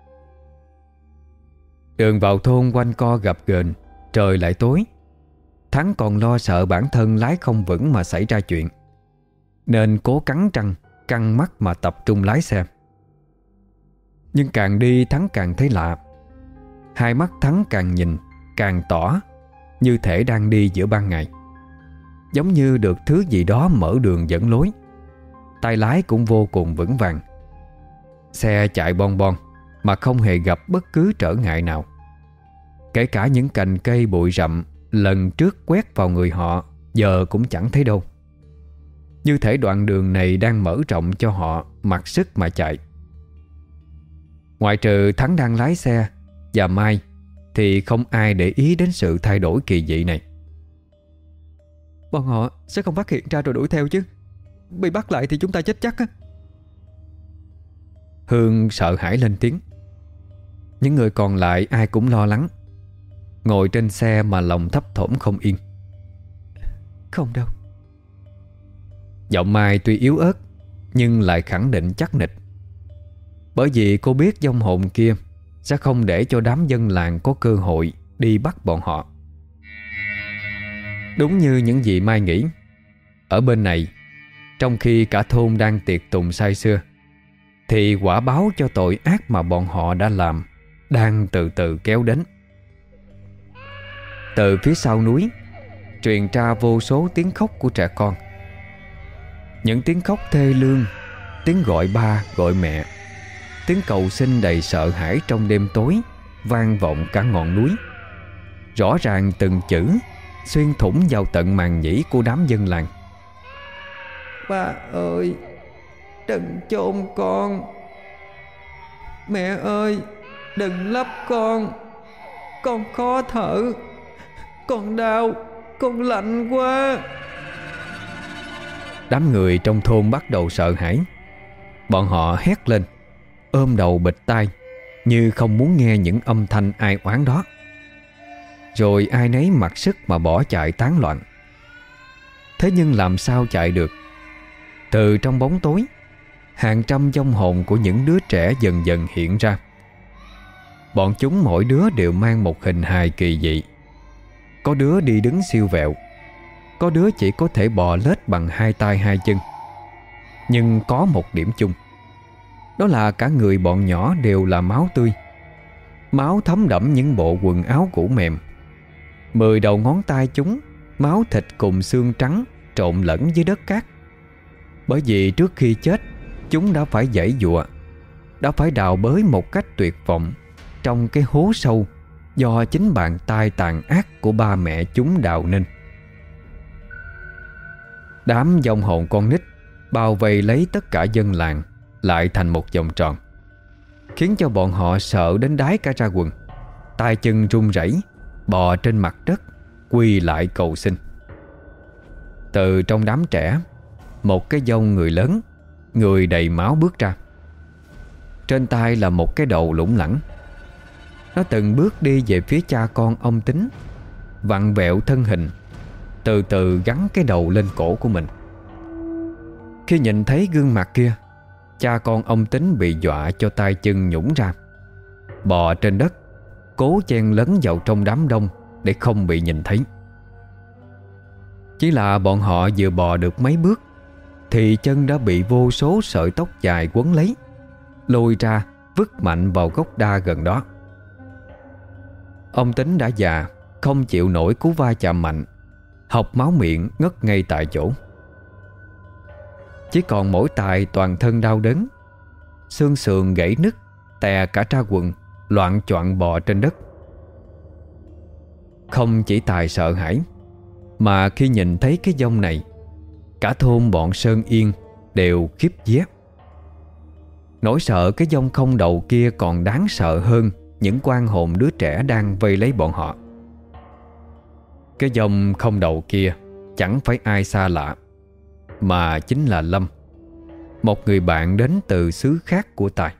Đường vào thôn quanh co gập ghềnh, trời lại tối. Thắng còn lo sợ bản thân lái không vững mà xảy ra chuyện, nên cố cắn răng căng mắt mà tập trung lái xe. Nhưng càng đi Thắng càng thấy lạ. Hai mắt Thắng càng nhìn càng tỏ, như thể đang đi giữa ban ngày, giống như được thứ gì đó mở đường dẫn lối. Tay lái cũng vô cùng vững vàng. Xe chạy bon bon mà không hề gặp bất cứ trở ngại nào. Kể cả những cành cây bụi rậm lần trước quét vào người họ giờ cũng chẳng thấy đâu. Như thể đoạn đường này đang mở rộng cho họ mặc sức mà chạy. Ngoại trừ Thắng đang lái xe và Mai, thì không ai để ý đến sự thay đổi kỳ dị này.
Bọn họ sẽ không phát hiện ra rồi đuổi theo chứ? Bị bắt lại thì chúng ta chết chắc á.
Hương sợ hãi lên tiếng. Những người còn lại ai cũng lo lắng, ngồi trên xe mà lòng thấp thỏm không yên.
Không đâu.
Giọng Mai tuy yếu ớt nhưng lại khẳng định chắc nịch, bởi vì cô biết vong hồn kia sẽ không để cho đám dân làng có cơ hội đi bắt bọn họ. Đúng như những gì Mai nghĩ, ở bên này, trong khi cả thôn đang tiệc tùng say sưa, thì quả báo cho tội ác mà bọn họ đã làm đang từ từ kéo đến. Từ phía sau núi truyền ra vô số tiếng khóc của trẻ con. Những tiếng khóc thê lương, tiếng gọi ba gọi mẹ, tiếng cầu xin đầy sợ hãi trong đêm tối vang vọng cả ngọn núi. Rõ ràng từng chữ xuyên thủng vào tận màng nhĩ của đám dân làng.
Ba ơi, đừng chôn con. Mẹ ơi, đừng lấp con. Con khó thở. Con đau. Con lạnh quá.
Đám người trong thôn bắt đầu sợ hãi. Bọn họ hét lên, ôm đầu bịt tai, như không muốn nghe những âm thanh ai oán đó. Rồi ai nấy mặc sức mà bỏ chạy tán loạn. Thế nhưng làm sao chạy được? Từ trong bóng tối, hàng trăm vong hồn của những đứa trẻ dần dần hiện ra. Bọn chúng mỗi đứa đều mang một hình hài kỳ dị. Có đứa đi đứng siêu vẹo, có đứa chỉ có thể bò lết bằng hai tay hai chân. Nhưng có một điểm chung, đó là cả người bọn nhỏ đều là máu tươi. Máu thấm đẫm những bộ quần áo cũ mềm. 10 đầu ngón tay chúng, máu thịt cùng xương trắng trộn lẫn với đất cát. Bởi vì trước khi chết, chúng đã phải giãy giụa, đã phải đào bới một cách tuyệt vọng trong cái hố sâu do chính bàn tay tàn ác của ba mẹ chúng đào nên. Đám vong hồn con nít bao vây lấy tất cả dân làng lại thành một vòng tròn, khiến cho bọn họ sợ đến đái cả ra quần, tay chân run rẩy, bò trên mặt đất quỳ lại cầu xin. Từ trong đám trẻ, một cái vong người lớn, người đầy máu bước ra. Trên tay là một cái đầu lủng lẳng. Nó từng bước đi về phía cha con ông Tính, vặn vẹo thân hình, từ từ gắn cái đầu lên cổ của mình. Khi nhìn thấy gương mặt kia, cha con ông Tính bị dọa cho tay chân nhũn ra, bò trên đất, cố chen lấn vào trong đám đông để không bị nhìn thấy. Chỉ là bọn họ vừa bò được mấy bước thì chân đã bị vô số sợi tóc dài quấn lấy, lôi ra vứt mạnh vào gốc đa gần đó. Ông Tính đã già, không chịu nổi cú va chạm mạnh, hộc máu miệng ngất ngay tại chỗ. Chỉ còn mỗi Tài toàn thân đau đớn, xương sườn gãy nứt, tè cả ra quần, loạng choạng bò trên đất. Không chỉ Tài sợ hãi, mà khi nhìn thấy cái vong này, cả thôn bọn Sơn Yên đều khiếp vía. Nỗi sợ cái vong không đầu kia còn đáng sợ hơn những oan hồn đứa trẻ đang vây lấy bọn họ. Cái vong không đầu kia chẳng phải ai xa lạ, mà chính là Lâm, một người bạn đến từ xứ khác của Tài.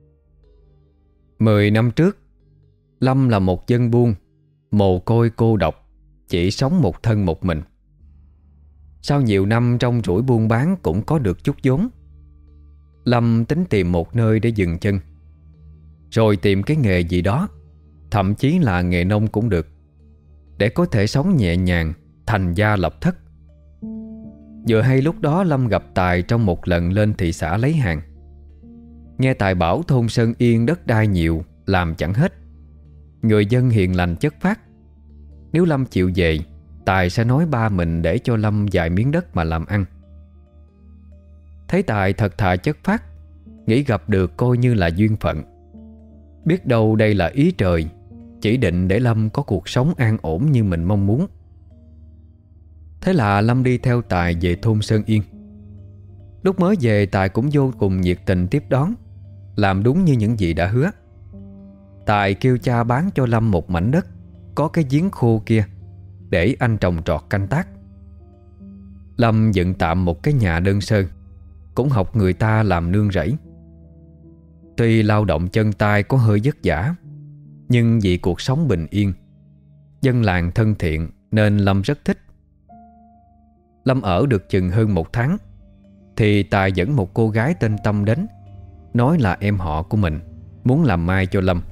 10 năm trước, Lâm là một dân buôn, mồ côi cô độc, chỉ sống một thân một mình. Sau nhiều năm trong rủi buôn bán cũng có được chút vốn, Lâm tính tìm một nơi để dừng chân, rồi tìm cái nghề gì đó, thậm chí là nghề nông cũng được, để có thể sống nhẹ nhàng, thành gia lập thất. Vừa hay lúc đó Lâm gặp Tài trong một lần lên thị xã lấy hàng. Nghe Tài bảo thôn Sơn Yên đất đai nhiều, làm chẳng hết, người dân hiền lành chất phác. Nếu Lâm chịu về, Tài sẽ nói ba mình để cho Lâm vài miếng đất mà làm ăn. Thấy Tài thật thà chất phác, nghĩ gặp được coi như là duyên phận. Biết đâu đây là ý trời chỉ định để Lâm có cuộc sống an ổn như mình mong muốn. Thế là Lâm đi theo Tài về thôn Sơn Yên. Lúc mới về, Tài cũng vô cùng nhiệt tình tiếp đón, làm đúng như những gì đã hứa. Tài kêu cha bán cho Lâm một mảnh đất có cái giếng khô kia để anh trồng trọt canh tác. Lâm dựng tạm một cái nhà đơn sơ, cũng học người ta làm nương rẫy. Tuy lao động chân tay có hơi vất vả, nhưng vì cuộc sống bình yên, dân làng thân thiện nên Lâm rất thích. Lâm ở được chừng hơn 1 tháng thì Tài dẫn một cô gái tên Tâm đến, nói là em họ của mình, muốn làm mai cho Lâm.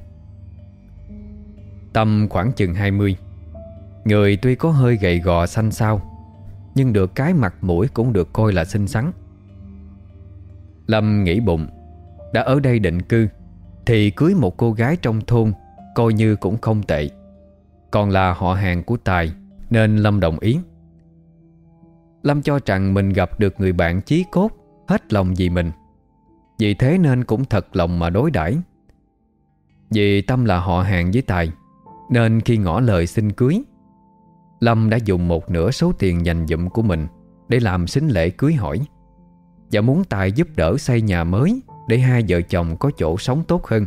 Tâm khoảng chừng 20, người tuy có hơi gầy gò xanh xao, nhưng được cái mặt mũi cũng được coi là xinh xắn. Lâm nghĩ bụng, đã ở đây định cư thì cưới một cô gái trong thôn coi như cũng không tệ. Còn là họ hàng của Tài nên Lâm đồng ý. Lâm cho rằng mình gặp được người bạn chí cốt, hết lòng vì mình, vì thế nên cũng thật lòng mà đối đãi. Vì Tâm là họ hàng với Tài nên khi ngỏ lời xin cưới, Lâm đã dùng một nửa số tiền dành dụm của mình để làm sính lễ cưới hỏi, và muốn Tài giúp đỡ xây nhà mới để hai vợ chồng có chỗ sống tốt hơn.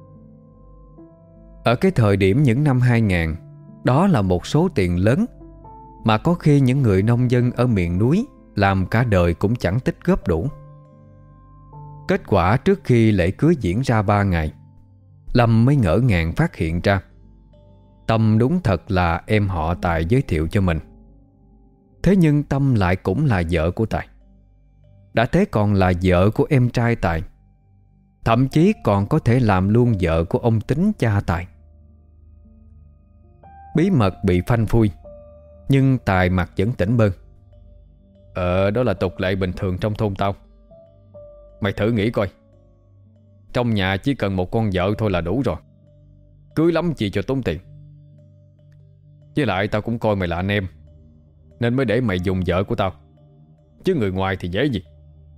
Ở cái thời điểm những năm 2000, đó là một số tiền lớn mà có khi những người nông dân ở miền núi làm cả đời cũng chẳng tích góp đủ. Kết quả trước khi lễ cưới diễn ra 3 ngày, Lâm mới ngỡ ngàng phát hiện ra Tâm đúng thật là em họ Tài giới thiệu cho mình. Thế nhưng Tâm lại cũng là vợ của Tài, đã thế còn là vợ của em trai Tài, thậm chí còn có thể làm luôn vợ của ông Tính cha Tài. Bí mật bị phanh phui, nhưng Tài mặt vẫn tỉnh bơ. Đó là tục lệ bình thường trong thôn tao. Mày thử nghĩ coi, trong nhà chỉ cần một con vợ thôi là đủ rồi, cưới lắm chi cho tốn tiền. Với lại tao cũng coi mày là anh em, nên mới để mày dùng vợ của tao, chứ người ngoài thì dễ gì.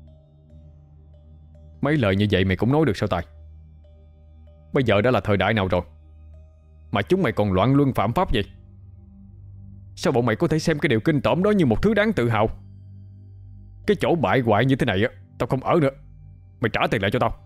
Mấy lời như vậy mày cũng nói được sao Tài? Bây giờ đã là thời đại nào rồi mà chúng mày còn loạn luân phạm pháp vậy? Sao bọn mày có thể xem cái điều kinh tởm đó như một thứ đáng tự hào? Cái chỗ bại hoại như thế này á, tao không ở nữa. Mày trả tiền lại cho tao.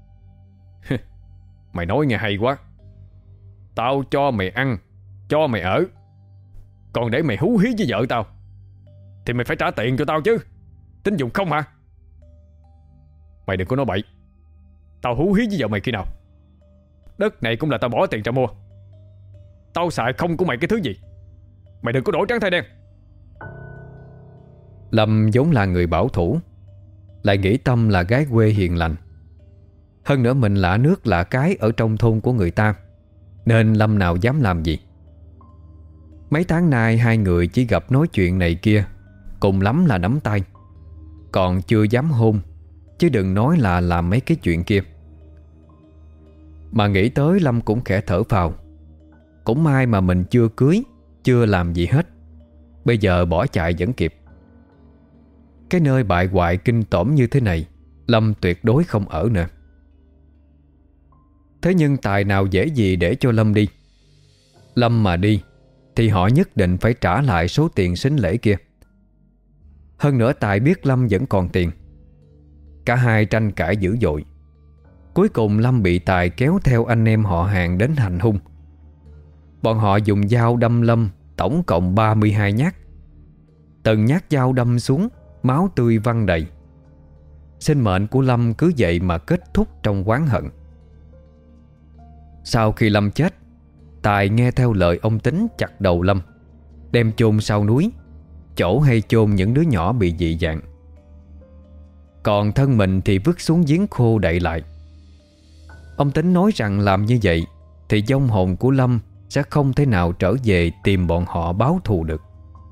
Mày nói nghe hay quá. Tao cho mày ăn, cho mày ở, còn để mày hú hí với vợ tao thì mày phải trả tiền cho tao chứ. Tín dụng không hả? Mày đừng có nói bậy. Tao hú hí với vợ mày khi nào? Đất này cũng là tao bỏ tiền ra mua. Tao xài không của mày cái thứ gì. Mày đừng có đổi trắng thay đen. Lâm vốn là người bảo thủ, lại nghĩ Tâm là gái quê hiền lành. Hơn nữa mình lạ nước lạ cái ở trong thôn của người ta, nên Lâm nào dám làm gì. Mấy tháng nay hai người chỉ gặp nói chuyện này kia, cùng lắm là nắm tay, còn chưa dám hôn, chứ đừng nói là làm mấy cái chuyện kia. Mà nghĩ tới Lâm cũng khẽ thở phào. Cũng may mà mình chưa cưới, chưa làm gì hết, bây giờ bỏ chạy vẫn kịp. Cái nơi bại hoại kinh tởm như thế này Lâm tuyệt đối không ở nữa. Thế nhưng Tài nào dễ gì để cho Lâm đi. Lâm mà đi thì họ nhất định phải trả lại số tiền sính lễ kia. Hơn nữa Tài biết Lâm vẫn còn tiền. Cả hai tranh cãi dữ dội. Cuối cùng Lâm bị Tài kéo theo anh em họ hàng đến hành hung. Bọn họ dùng dao đâm Lâm tổng cộng 32 nhát. Từng nhát dao đâm xuống, máu tươi văng đầy. Sinh mệnh của Lâm cứ vậy mà kết thúc trong oán hận. Sau khi Lâm chết, Tài nghe theo lời ông Tính chặt đầu Lâm, đem chôn sau núi, chỗ hay chôn những đứa nhỏ bị dị dạng. Còn thân mình thì vứt xuống giếng khô đậy lại. Ông Tính nói rằng làm như vậy thì vong hồn của Lâm sẽ không thể nào trở về tìm bọn họ báo thù được.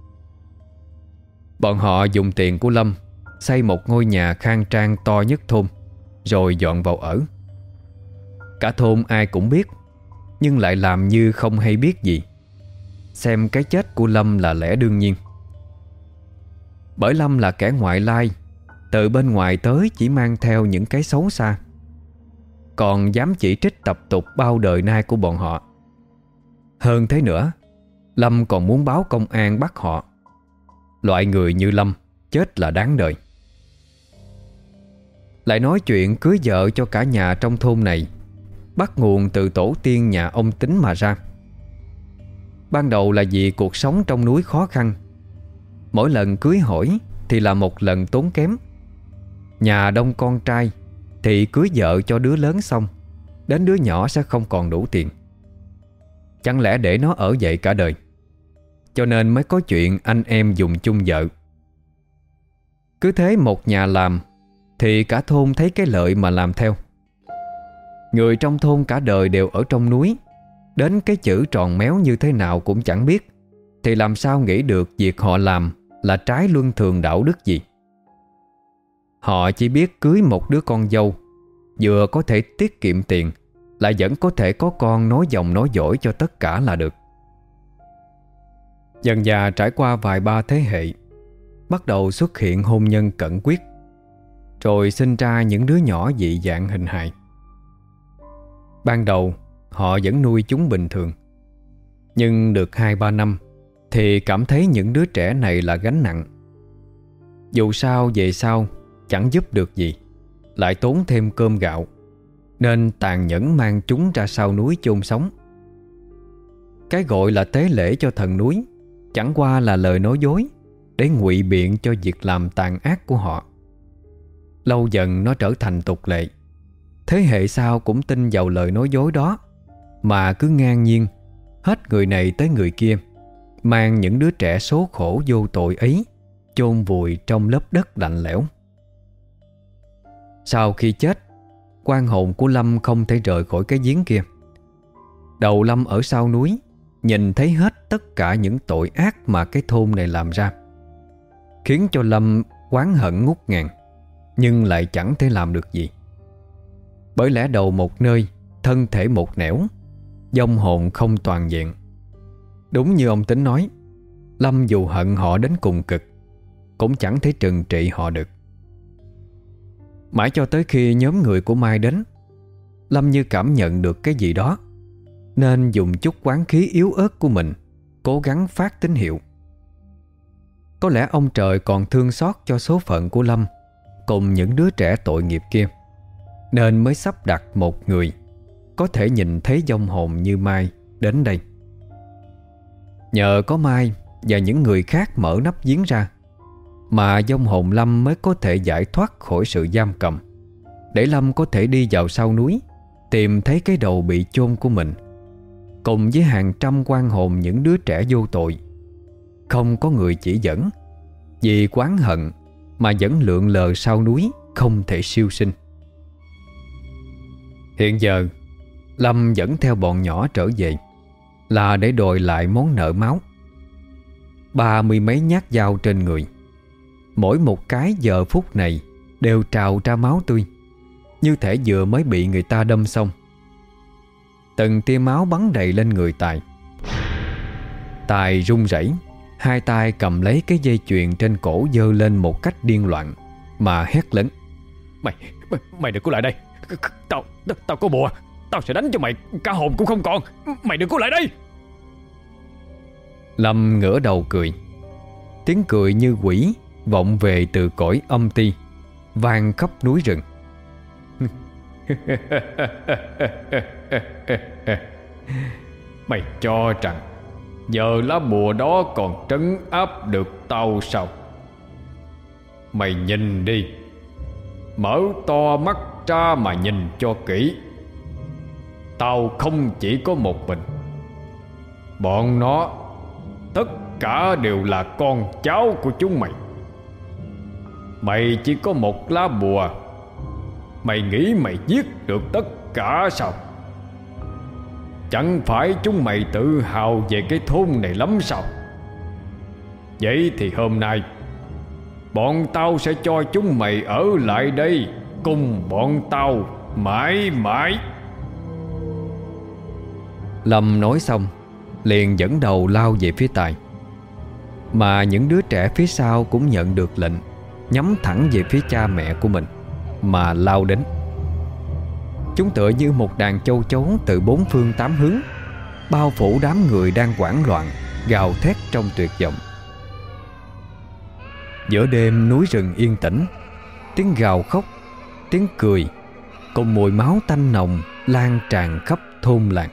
Bọn họ dùng tiền của Lâm xây một ngôi nhà khang trang to nhất thôn, rồi dọn vào ở. Cả thôn ai cũng biết, nhưng lại làm như không hay biết gì, xem cái chết của Lâm là lẽ đương nhiên. Bởi Lâm là kẻ ngoại lai, từ bên ngoài tới chỉ mang theo những cái xấu xa, còn dám chỉ trích tập tục bao đời nay của bọn họ. Hơn thế nữa, Lâm còn muốn báo công an bắt họ. Loại người như Lâm chết là đáng đời. Lại nói chuyện cưới vợ cho cả nhà trong thôn này, bắt nguồn từ tổ tiên nhà ông Tính mà ra. Ban đầu là vì cuộc sống trong núi khó khăn. Mỗi lần cưới hỏi thì là một lần tốn kém. Nhà đông con trai thì cưới vợ cho đứa lớn xong, đến đứa nhỏ sẽ không còn đủ tiền. Chẳng lẽ để nó ở vậy cả đời? Cho nên mới có chuyện anh em dùng chung vợ. Cứ thế một nhà làm thì cả thôn thấy cái lợi mà làm theo. Người trong thôn cả đời đều ở trong núi, đến cái chữ tròn méo như thế nào cũng chẳng biết, thì làm sao nghĩ được việc họ làm là trái luân thường đạo đức gì. Họ chỉ biết cưới một đứa con dâu, vừa có thể tiết kiệm tiền, lại vẫn có thể có con nối dòng nối dõi cho tất cả là được. Dần dà trải qua vài ba thế hệ, bắt đầu xuất hiện hôn nhân cận quyết, rồi sinh ra những đứa nhỏ dị dạng hình hài. Ban đầu họ vẫn nuôi chúng bình thường, nhưng được 2-3 năm thì cảm thấy những đứa trẻ này là gánh nặng. Dù sao về sau chẳng giúp được gì, lại tốn thêm cơm gạo, nên tàn nhẫn mang chúng ra sau núi chôn sống. Cái gọi là tế lễ cho thần núi chẳng qua là lời nói dối để ngụy biện cho việc làm tàn ác của họ. Lâu dần nó trở thành tục lệ. Thế hệ sau cũng tin vào lời nói dối đó, mà cứ ngang nhiên hết người này tới người kia, mang những đứa trẻ số khổ vô tội ấy chôn vùi trong lớp đất lạnh lẽo. Sau khi chết, oan hồn của Lâm không thể rời khỏi cái giếng kia. Đầu Lâm ở sau núi nhìn thấy hết tất cả những tội ác mà cái thôn này làm ra, khiến cho Lâm oán hận ngút ngàn, nhưng lại chẳng thể làm được gì. Bởi lẽ đầu một nơi, thân thể một nẻo, vong hồn không toàn vẹn. Đúng như ông Tính nói, Lâm dù hận họ đến cùng cực, cũng chẳng thể trừng trị họ được. Mãi cho tới khi nhóm người của Mai đến, Lâm như cảm nhận được cái gì đó, nên dùng chút oán khí yếu ớt của mình cố gắng phát tín hiệu. Có lẽ ông trời còn thương xót cho số phận của Lâm cùng những đứa trẻ tội nghiệp kia, nên mới sắp đặt một người có thể nhìn thấy vong hồn như Mai đến đây. Nhờ có Mai và những người khác mở nắp giếng ra, mà vong hồn Lâm mới có thể giải thoát khỏi sự giam cầm, để Lâm có thể đi vào sau núi tìm thấy cái đầu bị chôn của mình, cùng với hàng trăm oan hồn những đứa trẻ vô tội. Không có người chỉ dẫn, vì oán hận mà vẫn lượn lờ sau núi, không thể siêu sinh. Hiện giờ Lâm dẫn theo bọn nhỏ trở về là để đòi lại món nợ máu. 30 mấy nhát dao trên người, mỗi một cái giờ phút này đều trào ra máu tươi, như thể vừa mới bị người ta đâm xong. Từng tia máu bắn đầy lên người Tài. Tài run rẩy, hai tay cầm lấy cái dây chuyền trên cổ giơ lên một cách điên loạn, mà hét lớn:
Mày đừng có lại đây. Tao có bùa. Tao sẽ đánh cho mày cả hồn cũng không còn. Mày đừng có lại đây.
Lâm ngửa đầu cười. Tiếng cười như quỷ vọng về từ cõi âm ti, vang khắp núi rừng.
Mày cho rằng giờ lá bùa đó còn trấn áp được tao sao? Mày nhìn đi, mở to mắt ra mà nhìn cho kỹ. Tao không chỉ có một mình. Bọn nó tất cả đều là con cháu của chúng mày. Mày chỉ có một lá bùa, mày nghĩ mày giết được tất cả sao? Chẳng phải chúng mày tự hào về cái thôn này lắm sao? Vậy thì hôm nay bọn tao sẽ cho chúng mày ở lại đây cùng bọn tao mãi mãi.
Lâm nói xong liền dẫn đầu lao về phía Tài, mà những đứa trẻ phía sau cũng nhận được lệnh, nhắm thẳng về phía cha mẹ của mình mà lao đến. Chúng tựa như một đàn châu chấu từ bốn phương tám hướng, bao phủ đám người đang hoảng loạn, gào thét trong tuyệt vọng. Giữa đêm núi rừng yên tĩnh, tiếng gào khóc, tiếng cười cùng mùi máu tanh nồng lan tràn khắp thôn làng.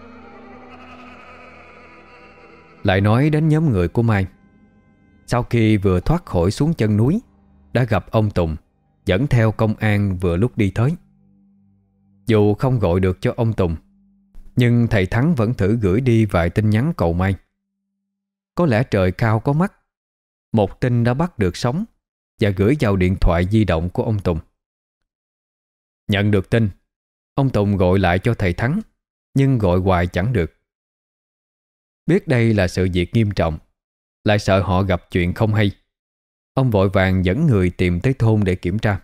Lại nói đến nhóm người của Mai. Sau khi vừa thoát khỏi xuống chân núi, đã gặp ông Tùng dẫn theo công an vừa lúc đi tới. Dù không gọi được cho ông Tùng, nhưng thầy Thắng vẫn thử gửi đi vài tin nhắn cầu may. Có lẽ trời cao có mắt, một tin đã bắt được sóng và gửi vào điện thoại di động của ông Tùng. Nhận được tin, ông Tùng gọi lại cho thầy Thắng, nhưng gọi hoài chẳng được. Biết đây là sự việc nghiêm trọng, lại sợ họ gặp chuyện không hay, ông vội vàng dẫn người tìm tới thôn để kiểm tra.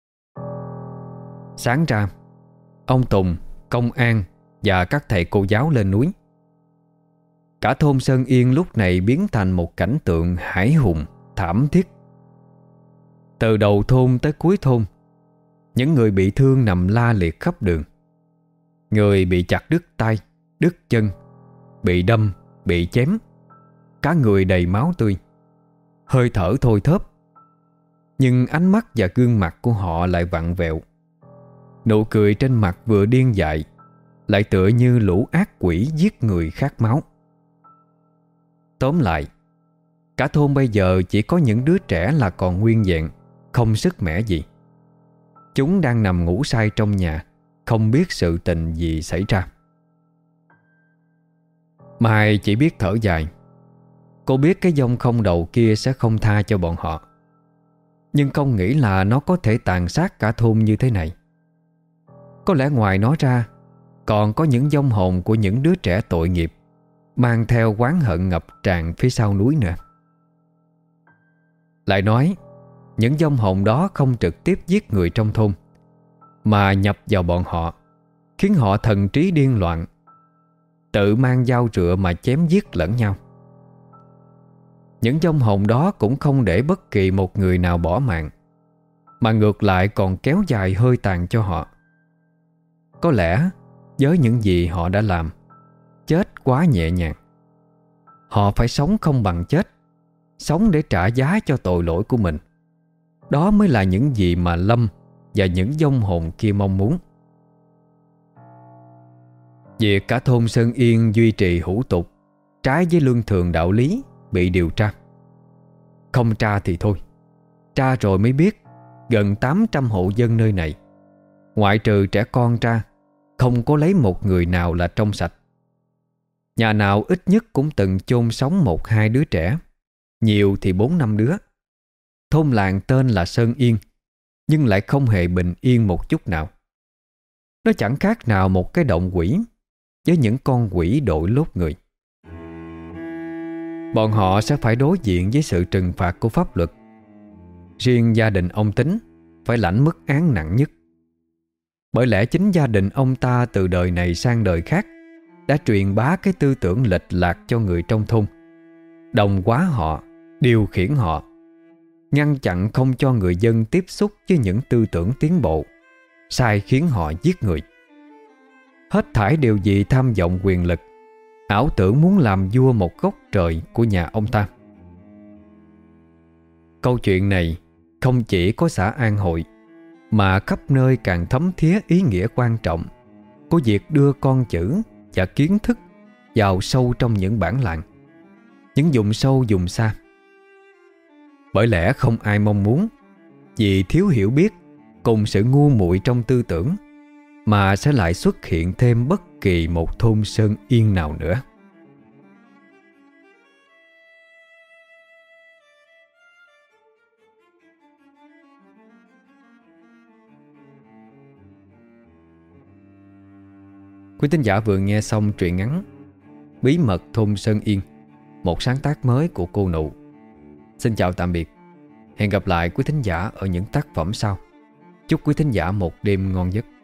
Sáng ra, ông Tùng, công an và các thầy cô giáo lên núi. Cả thôn Sơn Yên lúc này biến thành một cảnh tượng hãi hùng, thảm thiết. Từ đầu thôn tới cuối thôn, những người bị thương nằm la liệt khắp đường. Người bị chặt đứt tay, đứt chân, bị đâm, bị chém, cả người đầy máu tươi, hơi thở thôi thóp. Nhưng ánh mắt và gương mặt của họ lại vặn vẹo. Nụ cười trên mặt vừa điên dại, lại tựa như lũ ác quỷ giết người khát máu. Tóm lại, cả thôn bây giờ chỉ có những đứa trẻ là còn nguyên vẹn, không sức mẻ gì. Chúng đang nằm ngủ say trong nhà, không biết sự tình gì xảy ra. Mai chỉ biết thở dài. Cô biết cái vong không đầu kia sẽ không tha cho bọn họ, nhưng không nghĩ là nó có thể tàn sát cả thôn như thế này. Có lẽ ngoài nó ra, còn có những vong hồn của những đứa trẻ tội nghiệp mang theo oán hận ngập tràn phía sau núi nữa. Lại nói, những vong hồn đó không trực tiếp giết người trong thôn, mà nhập vào bọn họ, khiến họ thần trí điên loạn, tự mang dao rựa mà chém giết lẫn nhau. Những vong hồn đó cũng không để bất kỳ một người nào bỏ mạng, mà ngược lại còn kéo dài hơi tàn cho họ. Có lẽ với những gì họ đã làm, chết quá nhẹ nhàng. Họ phải sống không bằng chết, sống để trả giá cho tội lỗi của mình. Đó mới là những gì mà Lâm và những vong hồn kia mong muốn. Việc cả thôn Sơn Yên duy trì hủ tục trái với luân thường đạo lý bị điều tra. Không tra thì thôi, tra rồi mới biết gần 800 hộ dân nơi này, ngoại trừ trẻ con ra, không có lấy một người nào là trong sạch. Nhà nào ít nhất cũng từng chôn sống 1-2 đứa trẻ, nhiều thì 4-5 đứa. Thôn làng tên là Sơn Yên, nhưng lại không hề bình yên một chút nào. Nó chẳng khác nào một cái động quỷ với những con quỷ đội lốt người. Bọn họ sẽ phải đối diện với sự trừng phạt của pháp luật. Riêng gia đình ông Tính phải lãnh mức án nặng nhất. Bởi lẽ chính gia đình ông ta từ đời này sang đời khác đã truyền bá cái tư tưởng lệch lạc cho người trong thôn, đồng hóa họ, điều khiển họ, ngăn chặn không cho người dân tiếp xúc với những tư tưởng tiến bộ, sai khiến họ giết người. Hết thảy đều vì tham vọng quyền lực, ảo tưởng muốn làm vua một góc trời của nhà ông ta. Câu chuyện này không chỉ có xã An Hội, mà khắp nơi càng thấm thía ý nghĩa quan trọng của việc đưa con chữ và kiến thức vào sâu trong những bản làng, những vùng sâu vùng xa. Bởi lẽ không ai mong muốn vì thiếu hiểu biết cùng sự ngu muội trong tư tưởng mà sẽ lại xuất hiện thêm bất kỳ một thôn Sơn Yên nào nữa. Quý thính giả vừa nghe xong truyện ngắn Bí mật thôn Sơn Yên, một sáng tác mới của cô Nụ. Xin chào tạm biệt. Hẹn gặp lại quý thính giả ở những tác phẩm sau. Chúc quý thính giả một đêm ngon giấc.